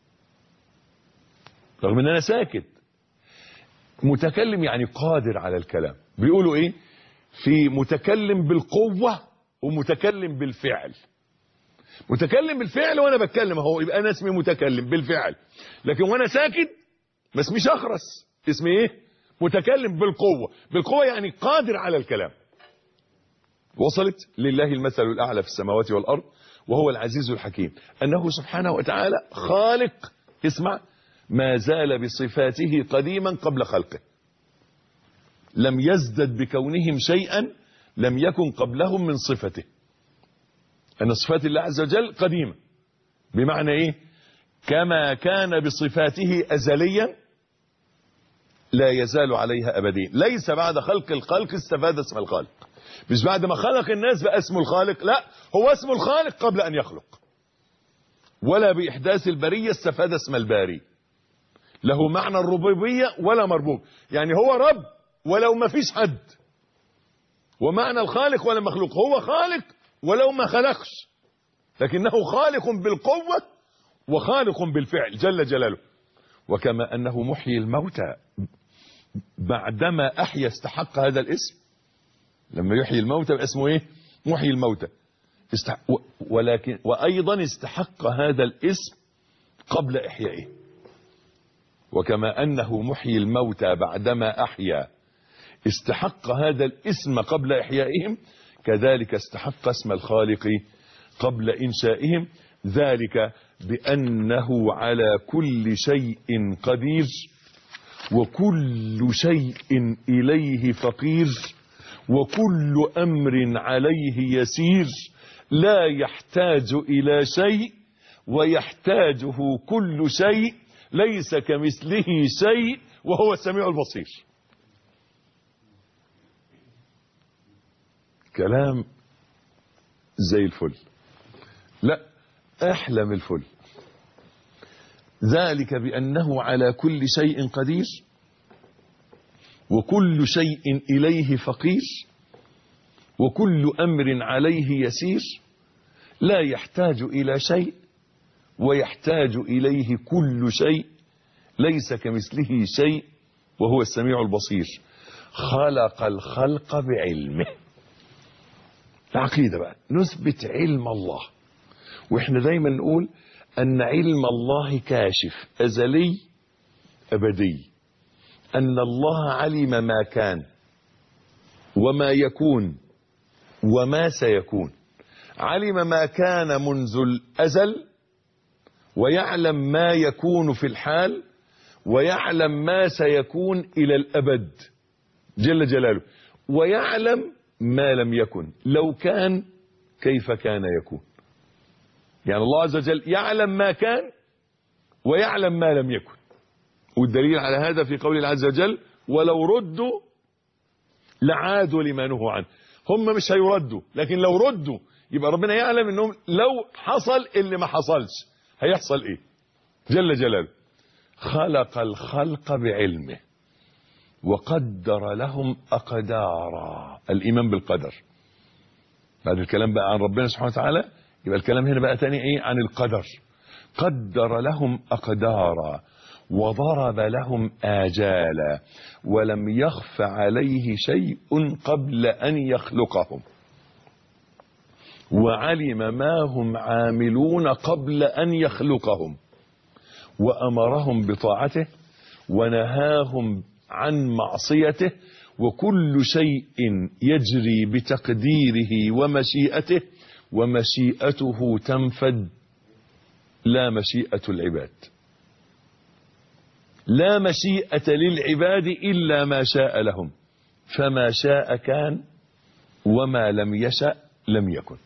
رغم أن أنا ساكت. متكلم يعني قادر على الكلام. بيقولوا إيه؟ في متكلم بالقوة ومتكلم بالفعل. متكلم بالفعل وأنا بتكلم اهو، يبقى أنا اسمي متكلم بالفعل، لكن وأنا ساكت ما اسميش أخرس، اسمي إيه؟ متكلم بالقوة. بالقوة يعني قادر على الكلام. وصلت؟ لله المثل الأعلى في السماوات والأرض وهو العزيز الحكيم، أنه سبحانه وتعالى خالق. اسمع، ما زال بصفاته قديما قبل خلقه، لم يزدد بكونهم شيئا لم يكن قبلهم من صفته. أن صفات الله عز وجل قديمة، بمعنى إيه؟ كما كان بصفاته أزليا لا يزال عليها أبدين. ليس بعد خلق الخلق استفاد اسم الخالق. مش بعد ما خلق الناس بقى اسمه الخالق، لا، هو اسمه الخالق قبل أن يخلق. ولا بإحداث البرية استفاد اسم الباري. له معنى الربوبية ولا مربوب، يعني هو رب ولو ما فيش حد. ومعنى الخالق ولا مخلوق، هو خالق ولو ما خلقش، لكنه خالق بالقوة وخالق بالفعل جل جلاله. وكما أنه محيي الموتى بعدما أحيا استحق هذا الاسم. لما يحيي الموتى اسمه ايه؟ محيي الموتى. ولكن وأيضا استحق هذا الاسم قبل إحيائه. وكما أنه محيي الموتى بعدما أحيا استحق هذا الاسم قبل إحيائهم، كذلك استحق اسم الخالق قبل إنشائهم، ذلك بأنه على كل شيء قدير وكل شيء إليه فقير وكل أمر عليه يسير، لا يحتاج إلى شيء ويحتاجه كل شيء، ليس كمثله شيء وهو السميع البصير. كلام زي الفل، لا أحلى من الفل. ذلك بأنه على كل شيء قدير وكل شيء إليه فقير وكل أمر عليه يسير، لا يحتاج إلى شيء ويحتاج إليه كل شيء، ليس كمثله شيء وهو السميع البصير. خلق الخلق بعلمه. العقيدة بقى نثبت علم الله، واحنا دايما نقول أن علم الله كاشف أزلي أبدي، أن الله علم ما كان وما يكون وما سيكون. علم ما كان منذ الأزل ويعلم ما يكون في الحال ويعلم ما سيكون إلى الأبد جل جلاله، ويعلم ما لم يكن لو كان كيف كان يكون. يعني الله عز وجل يعلم ما كان ويعلم ما لم يكن. والدليل على هذا في قوله عز وجل ولو ردوا لعادوا لما نهوا عنه. هم مش هيردوا، لكن لو ردوا يبقى ربنا يعلم انهم لو حصل اللي ما حصلش هيحصل ايه جل جلاله. خلق الخلق بعلمه وقدر لهم أقدارا. الإيمان بالقدر بعد الكلام بقى عن ربنا سبحانه وتعالى، يبقى الكلام هنا بقى تاني ايه؟ عن القدر. قدر لهم أقدارا وضرب لهم آجالا ولم يخف عليه شيء قبل أن يخلقهم، وعلم ما هم عاملون قبل أن يخلقهم، وأمرهم بطاعته ونهاهم عن معصيته، وكل شيء يجري بتقديره ومشيئته، ومشيئته تنفذ لا مشيئة العباد. لا مشيئة للعباد إلا ما شاء لهم، فما شاء كان وما لم يشأ لم يكن.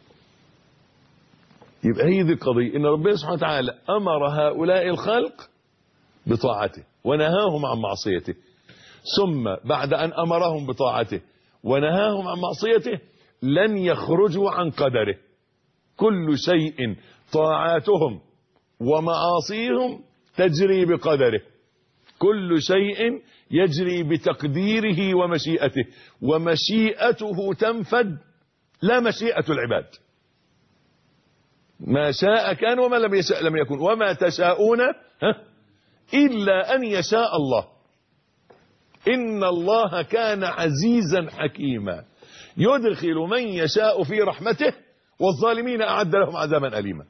يبقى هي دي القضية، إن ربنا سبحانه وتعالى أمر هؤلاء الخلق بطاعته ونهاهم عن معصيته، ثم بعد أن أمرهم بطاعته ونهاهم عن معصيته لن يخرجوا عن قدره. كل شيء طاعاتهم ومعاصيهم تجري بقدره، كل شيء يجري بتقديره ومشيئته، ومشيئته تنفذ لا مشيئة العباد. ما شاء كان وما لم يشاء لم يكن، وما تشاءون إلا أن يشاء الله. إن الله كان عزيزا حكيما يدخل من يشاء في رحمته والظالمين أعد لهم عذابا أليما.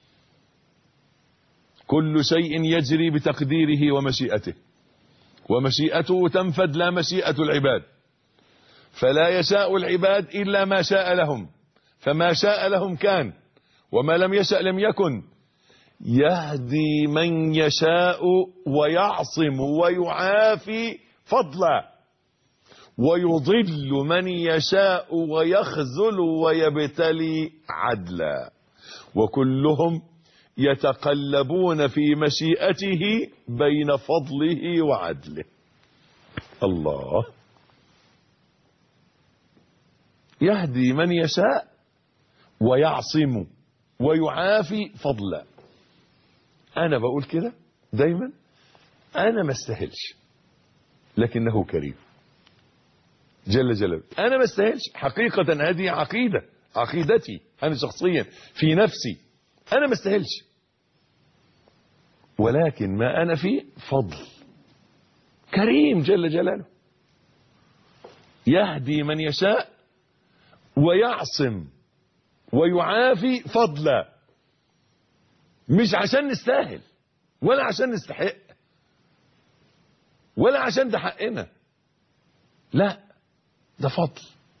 كل شيء يجري بتقديره ومشيئته، ومشيئته تنفذ لا مشيئة العباد، فلا يشاء العباد إلا ما شاء لهم، فما شاء لهم كان وما لم يشأ لم يكن. يهدي من يشاء ويعصم ويعافي فضلا، ويضل من يشاء ويخذل ويبتلي عدلا، وكلهم يتقلبون في مشيئته بين فضله وعدله. الله. يهدي من يشاء ويعصم ويعافي فضلا. أنا بقول كده دايما، أنا ما استاهلش لكنه كريم جل جلاله. أنا ما استاهلش حقيقة، هذه عقيدتي أنا شخصيا في نفسي، أنا ما استاهلش، ولكن ما أنا فيه فضل كريم جل جلاله. يهدي من يشاء ويعصم ويعافي فضلا، مش عشان نستاهل ولا عشان نستحق ولا عشان ده حقنا، لا، ده فضل.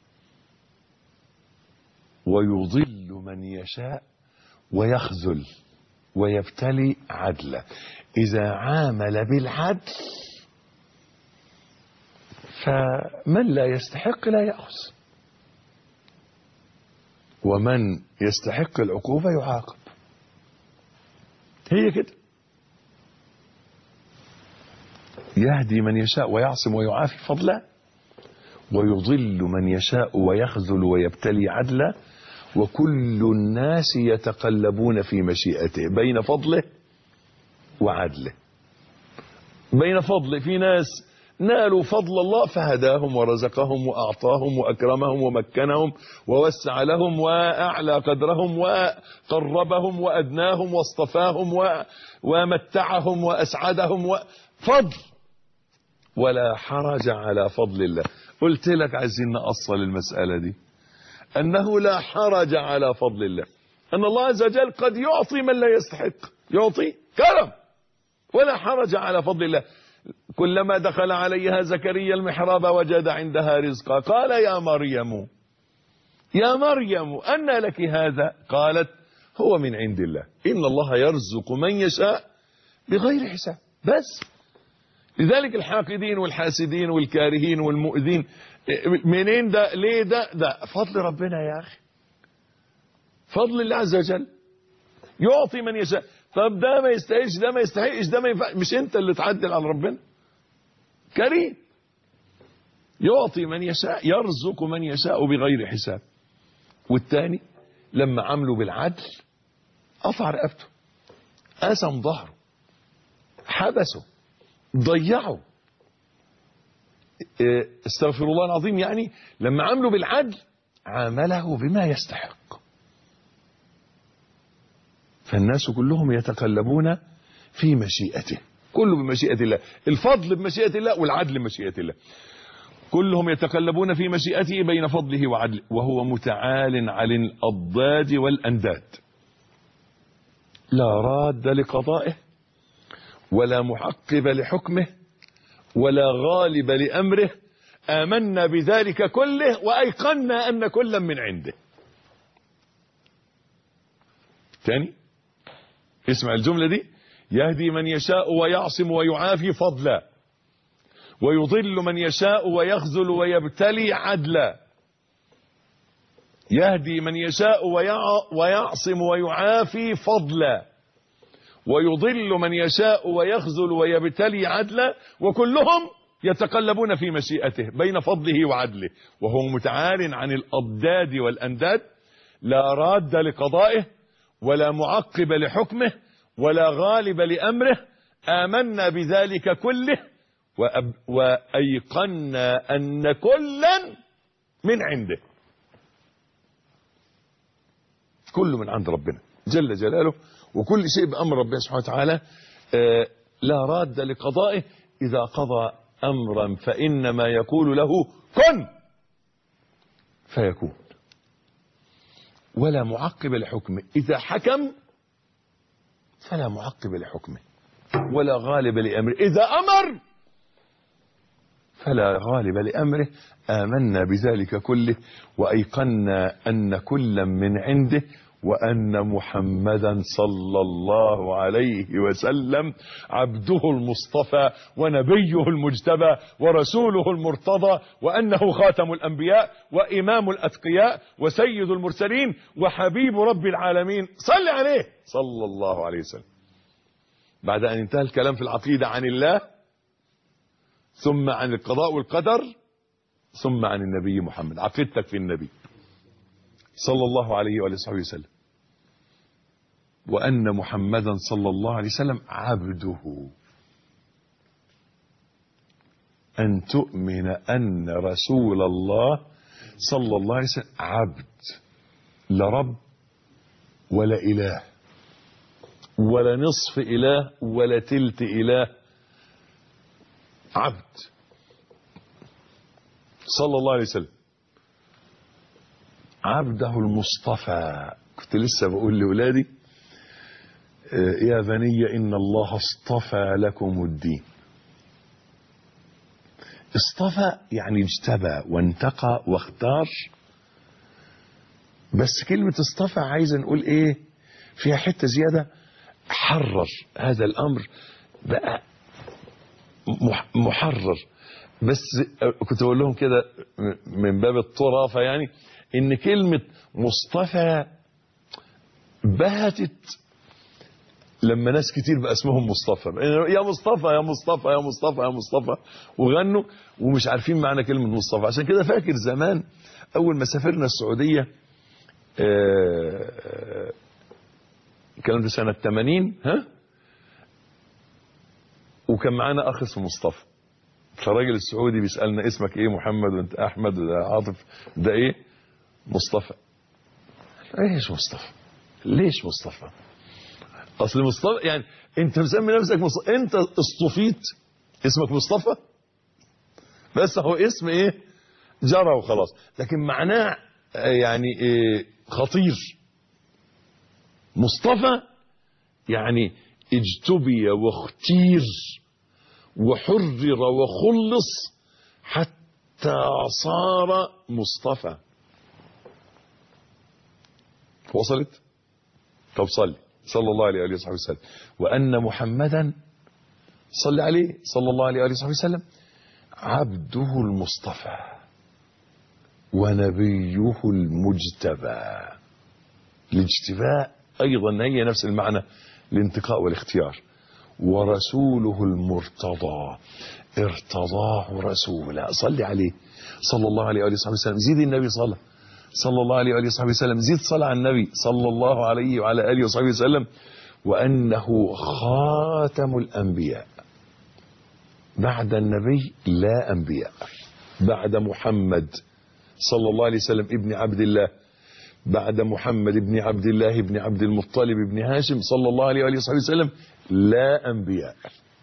ويضل من يشاء ويخذل ويبتلي عدلا. إذا عامل بالعدل فمن لا يستحق لا يأخذ، ومن يستحق العقوبة يعاقب. هي كده. يهدي من يشاء ويعصم ويعافي فضلا، ويضل من يشاء ويخذل ويبتلي عدلا، وكل الناس يتقلبون في مشيئته بين فضله وعدله. بين فضله، في ناس نالوا فضل الله فهداهم ورزقهم وأعطاهم وأكرمهم ومكنهم ووسع لهم وأعلى قدرهم وقربهم وأدناهم واصطفاهم ومتعهم وأسعدهم، فضل ولا حرج على فضل الله. قلت لك عايزين نأصل المسألة دي، أنه لا حرج على فضل الله، أن الله عز وجل قد يعطي من لا يستحق، يعطي كرم، ولا حرج على فضل الله. كلما دخل عليها زكريا المحراب وجد عندها رزقا قال يا مريم أنى لك هذا؟ قالت هو من عند الله إن الله يرزق من يشاء بغير حساب. بس لذلك الحاقدين والحاسدين والكارهين والمؤذين، منين ده؟ ليه ده فضل ربنا يا أخي، فضل الله عز وجل. يعطي من يشاء. طب ده ما يستحقش، ده ما يستحقش، ده ما ينفع، مش انت اللي تعدل على ربنا. كريم يعطي من يشاء، يرزق من يشاء بغير حساب. والتاني لما عملوا بالعدل قطع رقبته، قسم ظهره، حبسه، ضيعه. استغفر الله العظيم، يعني لما عملوا بالعدل عامله بما يستحق. فالناس كلهم يتقلبون في مشيئته، كله بمشيئة الله، الفضل بمشيئة الله والعدل بمشيئة الله. كلهم يتقلبون في مشيئته بين فضله وعدله، وهو متعال عن الأضداد والأنداد، لا راد لقضائه ولا معقب لحكمه ولا غالب لأمره. آمنا بذلك كله وأيقنا أن كلا من عنده. تاني اسمع الجملة دي: يهدي من يشاء ويعصم ويعافي فضلا، ويضل من يشاء ويخذل ويبتلي عدلا. يهدي من يشاء ويعصم ويعافي فضلا، ويضل من يشاء ويخذل ويبتلي عدلا، وكلهم يتقلبون في مشيئته بين فضله وعدله، وهو متعال عن الأضداد والأنداد، لا راد لقضائه ولا معقب لحكمه ولا غالب لأمره. آمنا بذلك كله وأيقنا أن كلا من عنده، كل من عند ربنا جل جلاله، وكل شيء بأمر ربنا سبحانه وتعالى. لا راد لقضائه، إذا قضى أمرا فإنما يقول له كن فيكون، ولا معقب لحكمه. إذا حكم فلا معقب لحكمه ولا غالب لأمره، إذا أمر فلا غالب لأمره. آمنا بذلك كله وأيقنا أن كلا من عنده، وأن محمدا صلى الله عليه وسلم عبده المصطفى ونبيه المجتبى ورسوله المرتضى، وأنه خاتم الأنبياء وإمام الأتقياء وسيد المرسلين وحبيب رب العالمين. صل عليه صلى الله عليه وسلم. بعد أن انتهى الكلام في العقيدة عن الله، ثم عن القضاء والقدر، ثم عن النبي محمد، عقيدتك في النبي صلى الله عليه وآله وصحبه وسلم، وأن محمدا صلى الله عليه وسلم عبده. أن تؤمن أن رسول الله صلى الله عليه وسلم عبد، لا رب ولا إله ولا نصف إله ولا تلت إله، عبد صلى الله عليه وسلم، عبده المصطفى. كنت لسه بقول لأولادي يا بني إن الله اصطفى لكم الدين. اصطفى يعني اجتبى وانتقى واختار. بس كلمة اصطفى عايز نقول ايه فيها حتة زيادة، حرر هذا الامر بقى محرر. بس كنت اقول لهم كده من باب الطرافة يعني ان كلمة مصطفى بهتت لما ناس كتير بقى اسمهم مصطفى، يا مصطفى يا مصطفى يا مصطفى يا مصطفى، وغنوا ومش عارفين معنى كلمة مصطفى. عشان كده فاكر زمان اول ما سافرنا السعودية الكلام ده سنة 80 وكان معانا اخ اسمه مصطفى، فالراجل السعودي بيسألنا اسمك ايه؟ محمد. وانت احمد؟ وده عاطف. ده ايه؟ مصطفى. ايش مصطفى؟ ليش مصطفى؟ اصل مصطفى يعني انت مسمي نفسك مصطفى، انت اصطفيت اسمك مصطفى، بس هو اسم ايه جرى وخلاص، لكن معناه يعني إيه خطير. مصطفى يعني اجتبي واختير وحرر وخلص حتى صار مصطفى. وصلت؟ طب صلى الله عليه وآله وصحبه وسلم. وأن محمدا صلى عليه صلى الله عليه وآله وصحبه وسلم عبده المصطفى ونبيه المجتبى. الاجتباء أيضا هي نفس المعنى، الانتقاء والاختيار. ورسوله المرتضى، ارتضاه رسولا. صلي عليه صلى الله عليه وآله وصحبه وسلم. زيد النبي صلى الله عليه وآله وصحبه وسلم. زيد صلاة على النبي صلى الله عليه وعلى آله وصحبه وسلم. وأنه خاتم الأنبياء، بعد النبي لا أنبياء، بعد محمد صلى الله عليه وسلم ابن عبد الله، بعد محمد ابن عبد الله ابن عبد المطلب ابن هاشم صلى الله عليه وآله وصحبه وسلم لا أنبياء.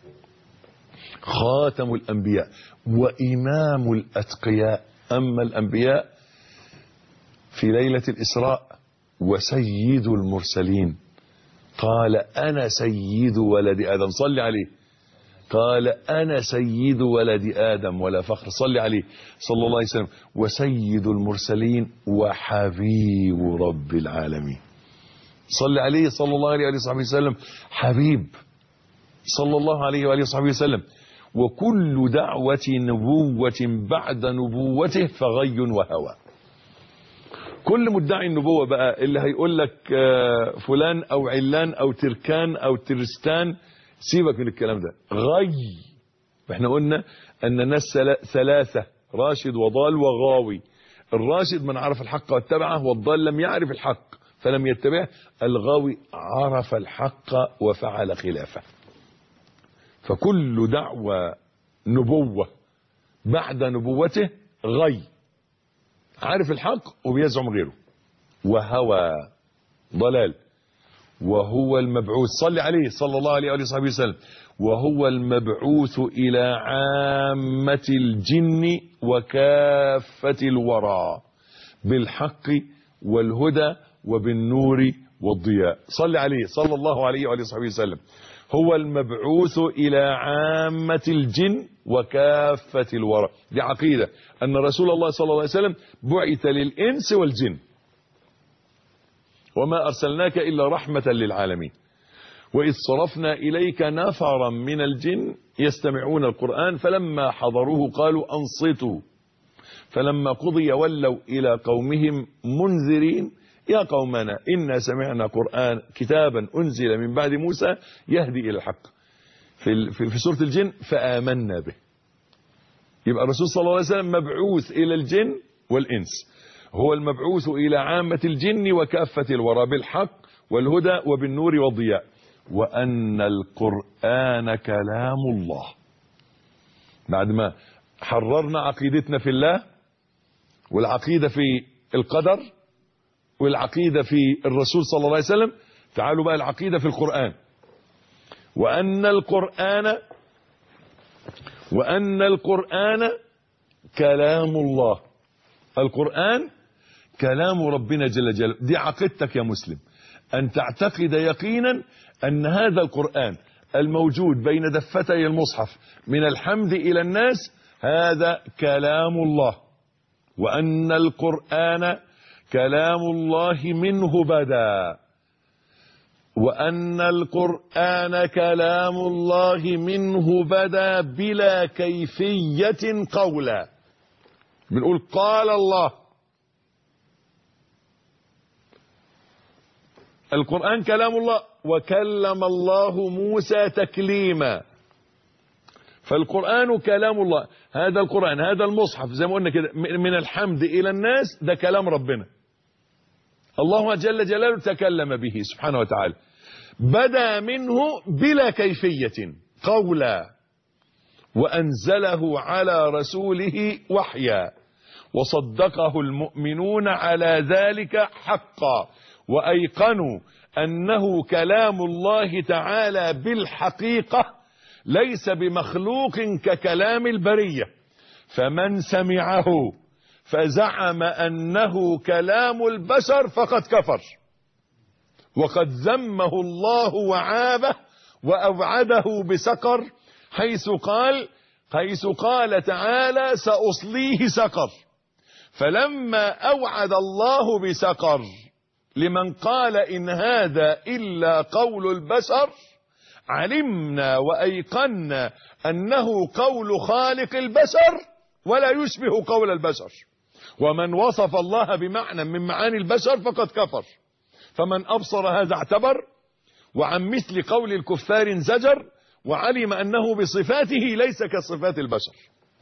خاتم الأنبياء وإمام الأتقياء. أما الأنبياء في ليلة الإسراء وسيد المرسلين، قال أنا سيد ولد آدم. صلي عليه. قال أنا سيد ولد آدم ولا فخر. صلي عليه صلى الله عليه وسلم. وسيد المرسلين وحبيب رب العالمين. صلي عليه صلى الله عليه وصحبه وسلم. حبيب صلى الله عليه وآله وصحبه وسلم. وكل دعوة نبوة بعد نبوته فغي وهوى. كل مدعي النبوة بقى اللي هيقول لك فلان أو علان أو تركان أو ترستان، سيبك من الكلام ده، غي. احنا قلنا أن الناس ثلاثة، راشد وضال وغاوي. الراشد من عرف الحق واتبعه، والضال لم يعرف الحق فلم يتبعه، الغاوي عرف الحق وفعل خلافه. فكل دعوة نبوة بعد نبوته غي، عارف الحق وبيزعم غيره، وهوى ضلال. وهو المبعوث، صلي عليه صلى الله عليه وآله وصحبه وسلم، وهو المبعوث إلى عامة الجن وكافة الورى بالحق والهدى وبالنور والضياء. صلي عليه صلى الله عليه وآله وصحبه وسلم. هو المبعوث إلى عامة الجن وكافة الورى. دي عقيدة أن رسول الله صلى الله عليه وسلم بعث للإنس والجن، وما أرسلناك إلا رحمة للعالمين. وإذ صرفنا إليك نفرا من الجن يستمعون القرآن فلما حضروه قالوا أنصتوا فلما قضي ولوا إلى قومهم منذرين يا قومنا إنا سمعنا قرآن كتابا أنزل من بعد موسى يهدي إلى الحق. في سورة الجن فآمنا به. يبقى الرسول صلى الله عليه وسلم مبعوث إلى الجن والإنس، هو المبعوث إلى عامة الجن وكافة الورى بالحق والهدى وبالنور والضياء، وأن القرآن كلام الله. بعد ما حررنا عقيدتنا في الله، والعقيدة في القدر، والعقيدة في الرسول صلى الله عليه وسلم، تعالوا بقى العقيدة في القرآن. وأن القرآن كلام الله. القرآن كلام ربنا جل جلاله. دي عقيدتك يا مسلم، أن تعتقد يقينا أن هذا القرآن الموجود بين دفتي المصحف من الحمد إلى الناس هذا كلام الله، وأن القرآن كلام الله منه بدا، وأن القرآن كلام الله منه بدا بلا كيفية قولا. بنقول قال الله. القرآن كلام الله، وكلم الله موسى تكليما. فالقرآن كلام الله. هذا القرآن، هذا المصحف زي ما قلنا كده من الحمد إلى الناس، ده كلام ربنا. الله جل جلاله تكلم به سبحانه وتعالى، بدا منه بلا كيفية قولا، وأنزله على رسوله وحيا، وصدقه المؤمنون على ذلك حقا، وأيقنوا أنه كلام الله تعالى بالحقيقة ليس بمخلوق ككلام البرية. فمن سمعه فزعم أنه كلام البشر فقد كفر، وقد ذمه الله وعابه وأوعده بسقر، حيث قال تعالى سأصليه سقر. فلما أوعد الله بسقر لمن قال إن هذا إلا قول البشر، علمنا وأيقنا أنه قول خالق البشر ولا يشبه قول البشر. ومن وصف الله بمعنى من معاني البشر فقد كفر. فمن أبصر هذا اعتبر، وعن مثل قول الكفار زجر، وعلم أنه بصفاته ليس كصفات البشر.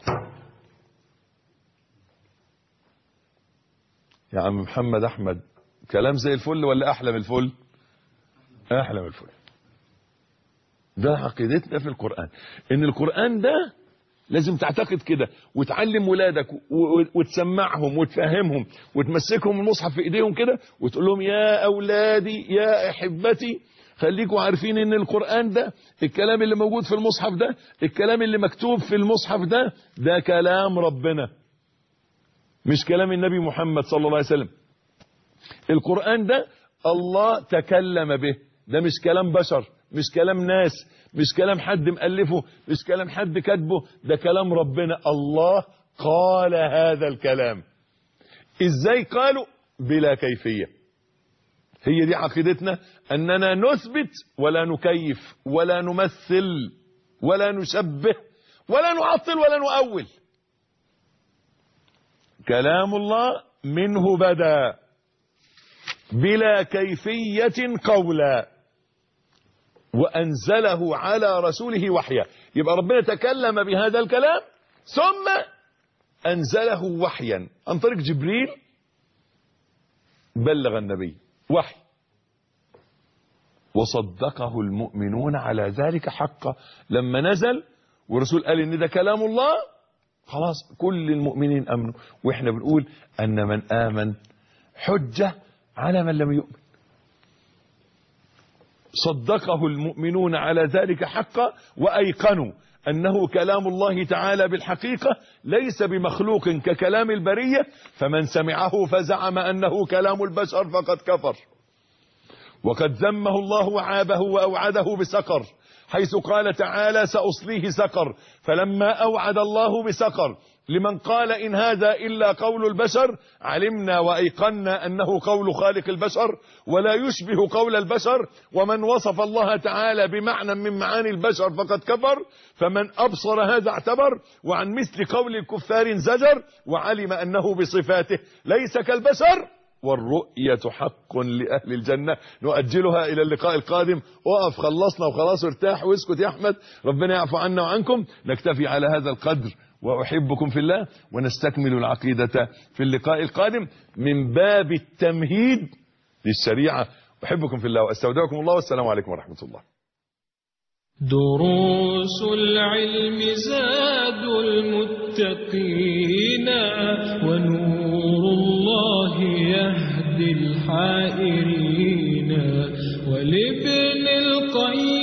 يا عم محمد أحمد، كلام زي الفل ولا أحلى من الفل؟ أحلى من الفل. ده عقيدتنا في القرآن، إن القرآن ده لازم تعتقد كده، وتعلم ولادك وتسمعهم وتفهمهم وتمسكهم المصحف في ايديهم كده وتقول لهم يا اولادي يا احبتي خليكم عارفين ان القرآن ده، الكلام اللي موجود في المصحف ده، الكلام اللي مكتوب في المصحف ده، ده كلام ربنا مش كلام النبي محمد صلى الله عليه وسلم. القرآن ده الله تكلم به، ده مش كلام بشر، مش كلام ناس، مش كلام حد مؤلفه، مش كلام حد كاتبه، ده كلام ربنا. الله قال هذا الكلام. ازاي قالوا؟ بلا كيفية. هي دي عقيدتنا، اننا نثبت ولا نكيف ولا نمثل ولا نشبه ولا نعطل ولا نؤول. كلام الله منه بدا بلا كيفية قولا، وأنزله على رسوله وحيا. يبقى ربنا تكلم بهذا الكلام ثم أنزله وحيا عن طريق جبريل، بلغ النبي وحي، وصدقه المؤمنون على ذلك حقا. لما نزل والرسول قال إن ده كلام الله، خلاص كل المؤمنين أمنوا. وإحنا بنقول أن من آمن حجة على من لم يؤمن. صدقه المؤمنون على ذلك حقا، وأيقنوا أنه كلام الله تعالى بالحقيقة ليس بمخلوق ككلام البرية. فمن سمعه فزعم أنه كلام البشر فقد كفر، وقد ذمه الله وعابه وأوعده بسقر، حيث قال تعالى سأصليه سقر. فلما أوعد الله بسقر لمن قال إن هذا إلا قول البشر، علمنا وأيقنا أنه قول خالق البشر ولا يشبه قول البشر. ومن وصف الله تعالى بمعنى من معاني البشر فقد كفر. فمن أبصر هذا اعتبر، وعن مثل قول الكفار زجر، وعلم أنه بصفاته ليس كالبشر. والرؤية حق لأهل الجنة. نؤجلها إلى اللقاء القادم. خلصنا وخلاص ارتاح واسكت يا أحمد، ربنا يعفو عنا وعنكم. نكتفي على هذا القدر، وأحبكم في الله، ونستكمل العقيدة في اللقاء القادم من باب التمهيد للشريعة. أحبكم في الله وأستودعكم الله، والسلام عليكم ورحمة الله. دروس العلم زاد المتقين، ونور الله يهدي الحائرين، ولابن القيم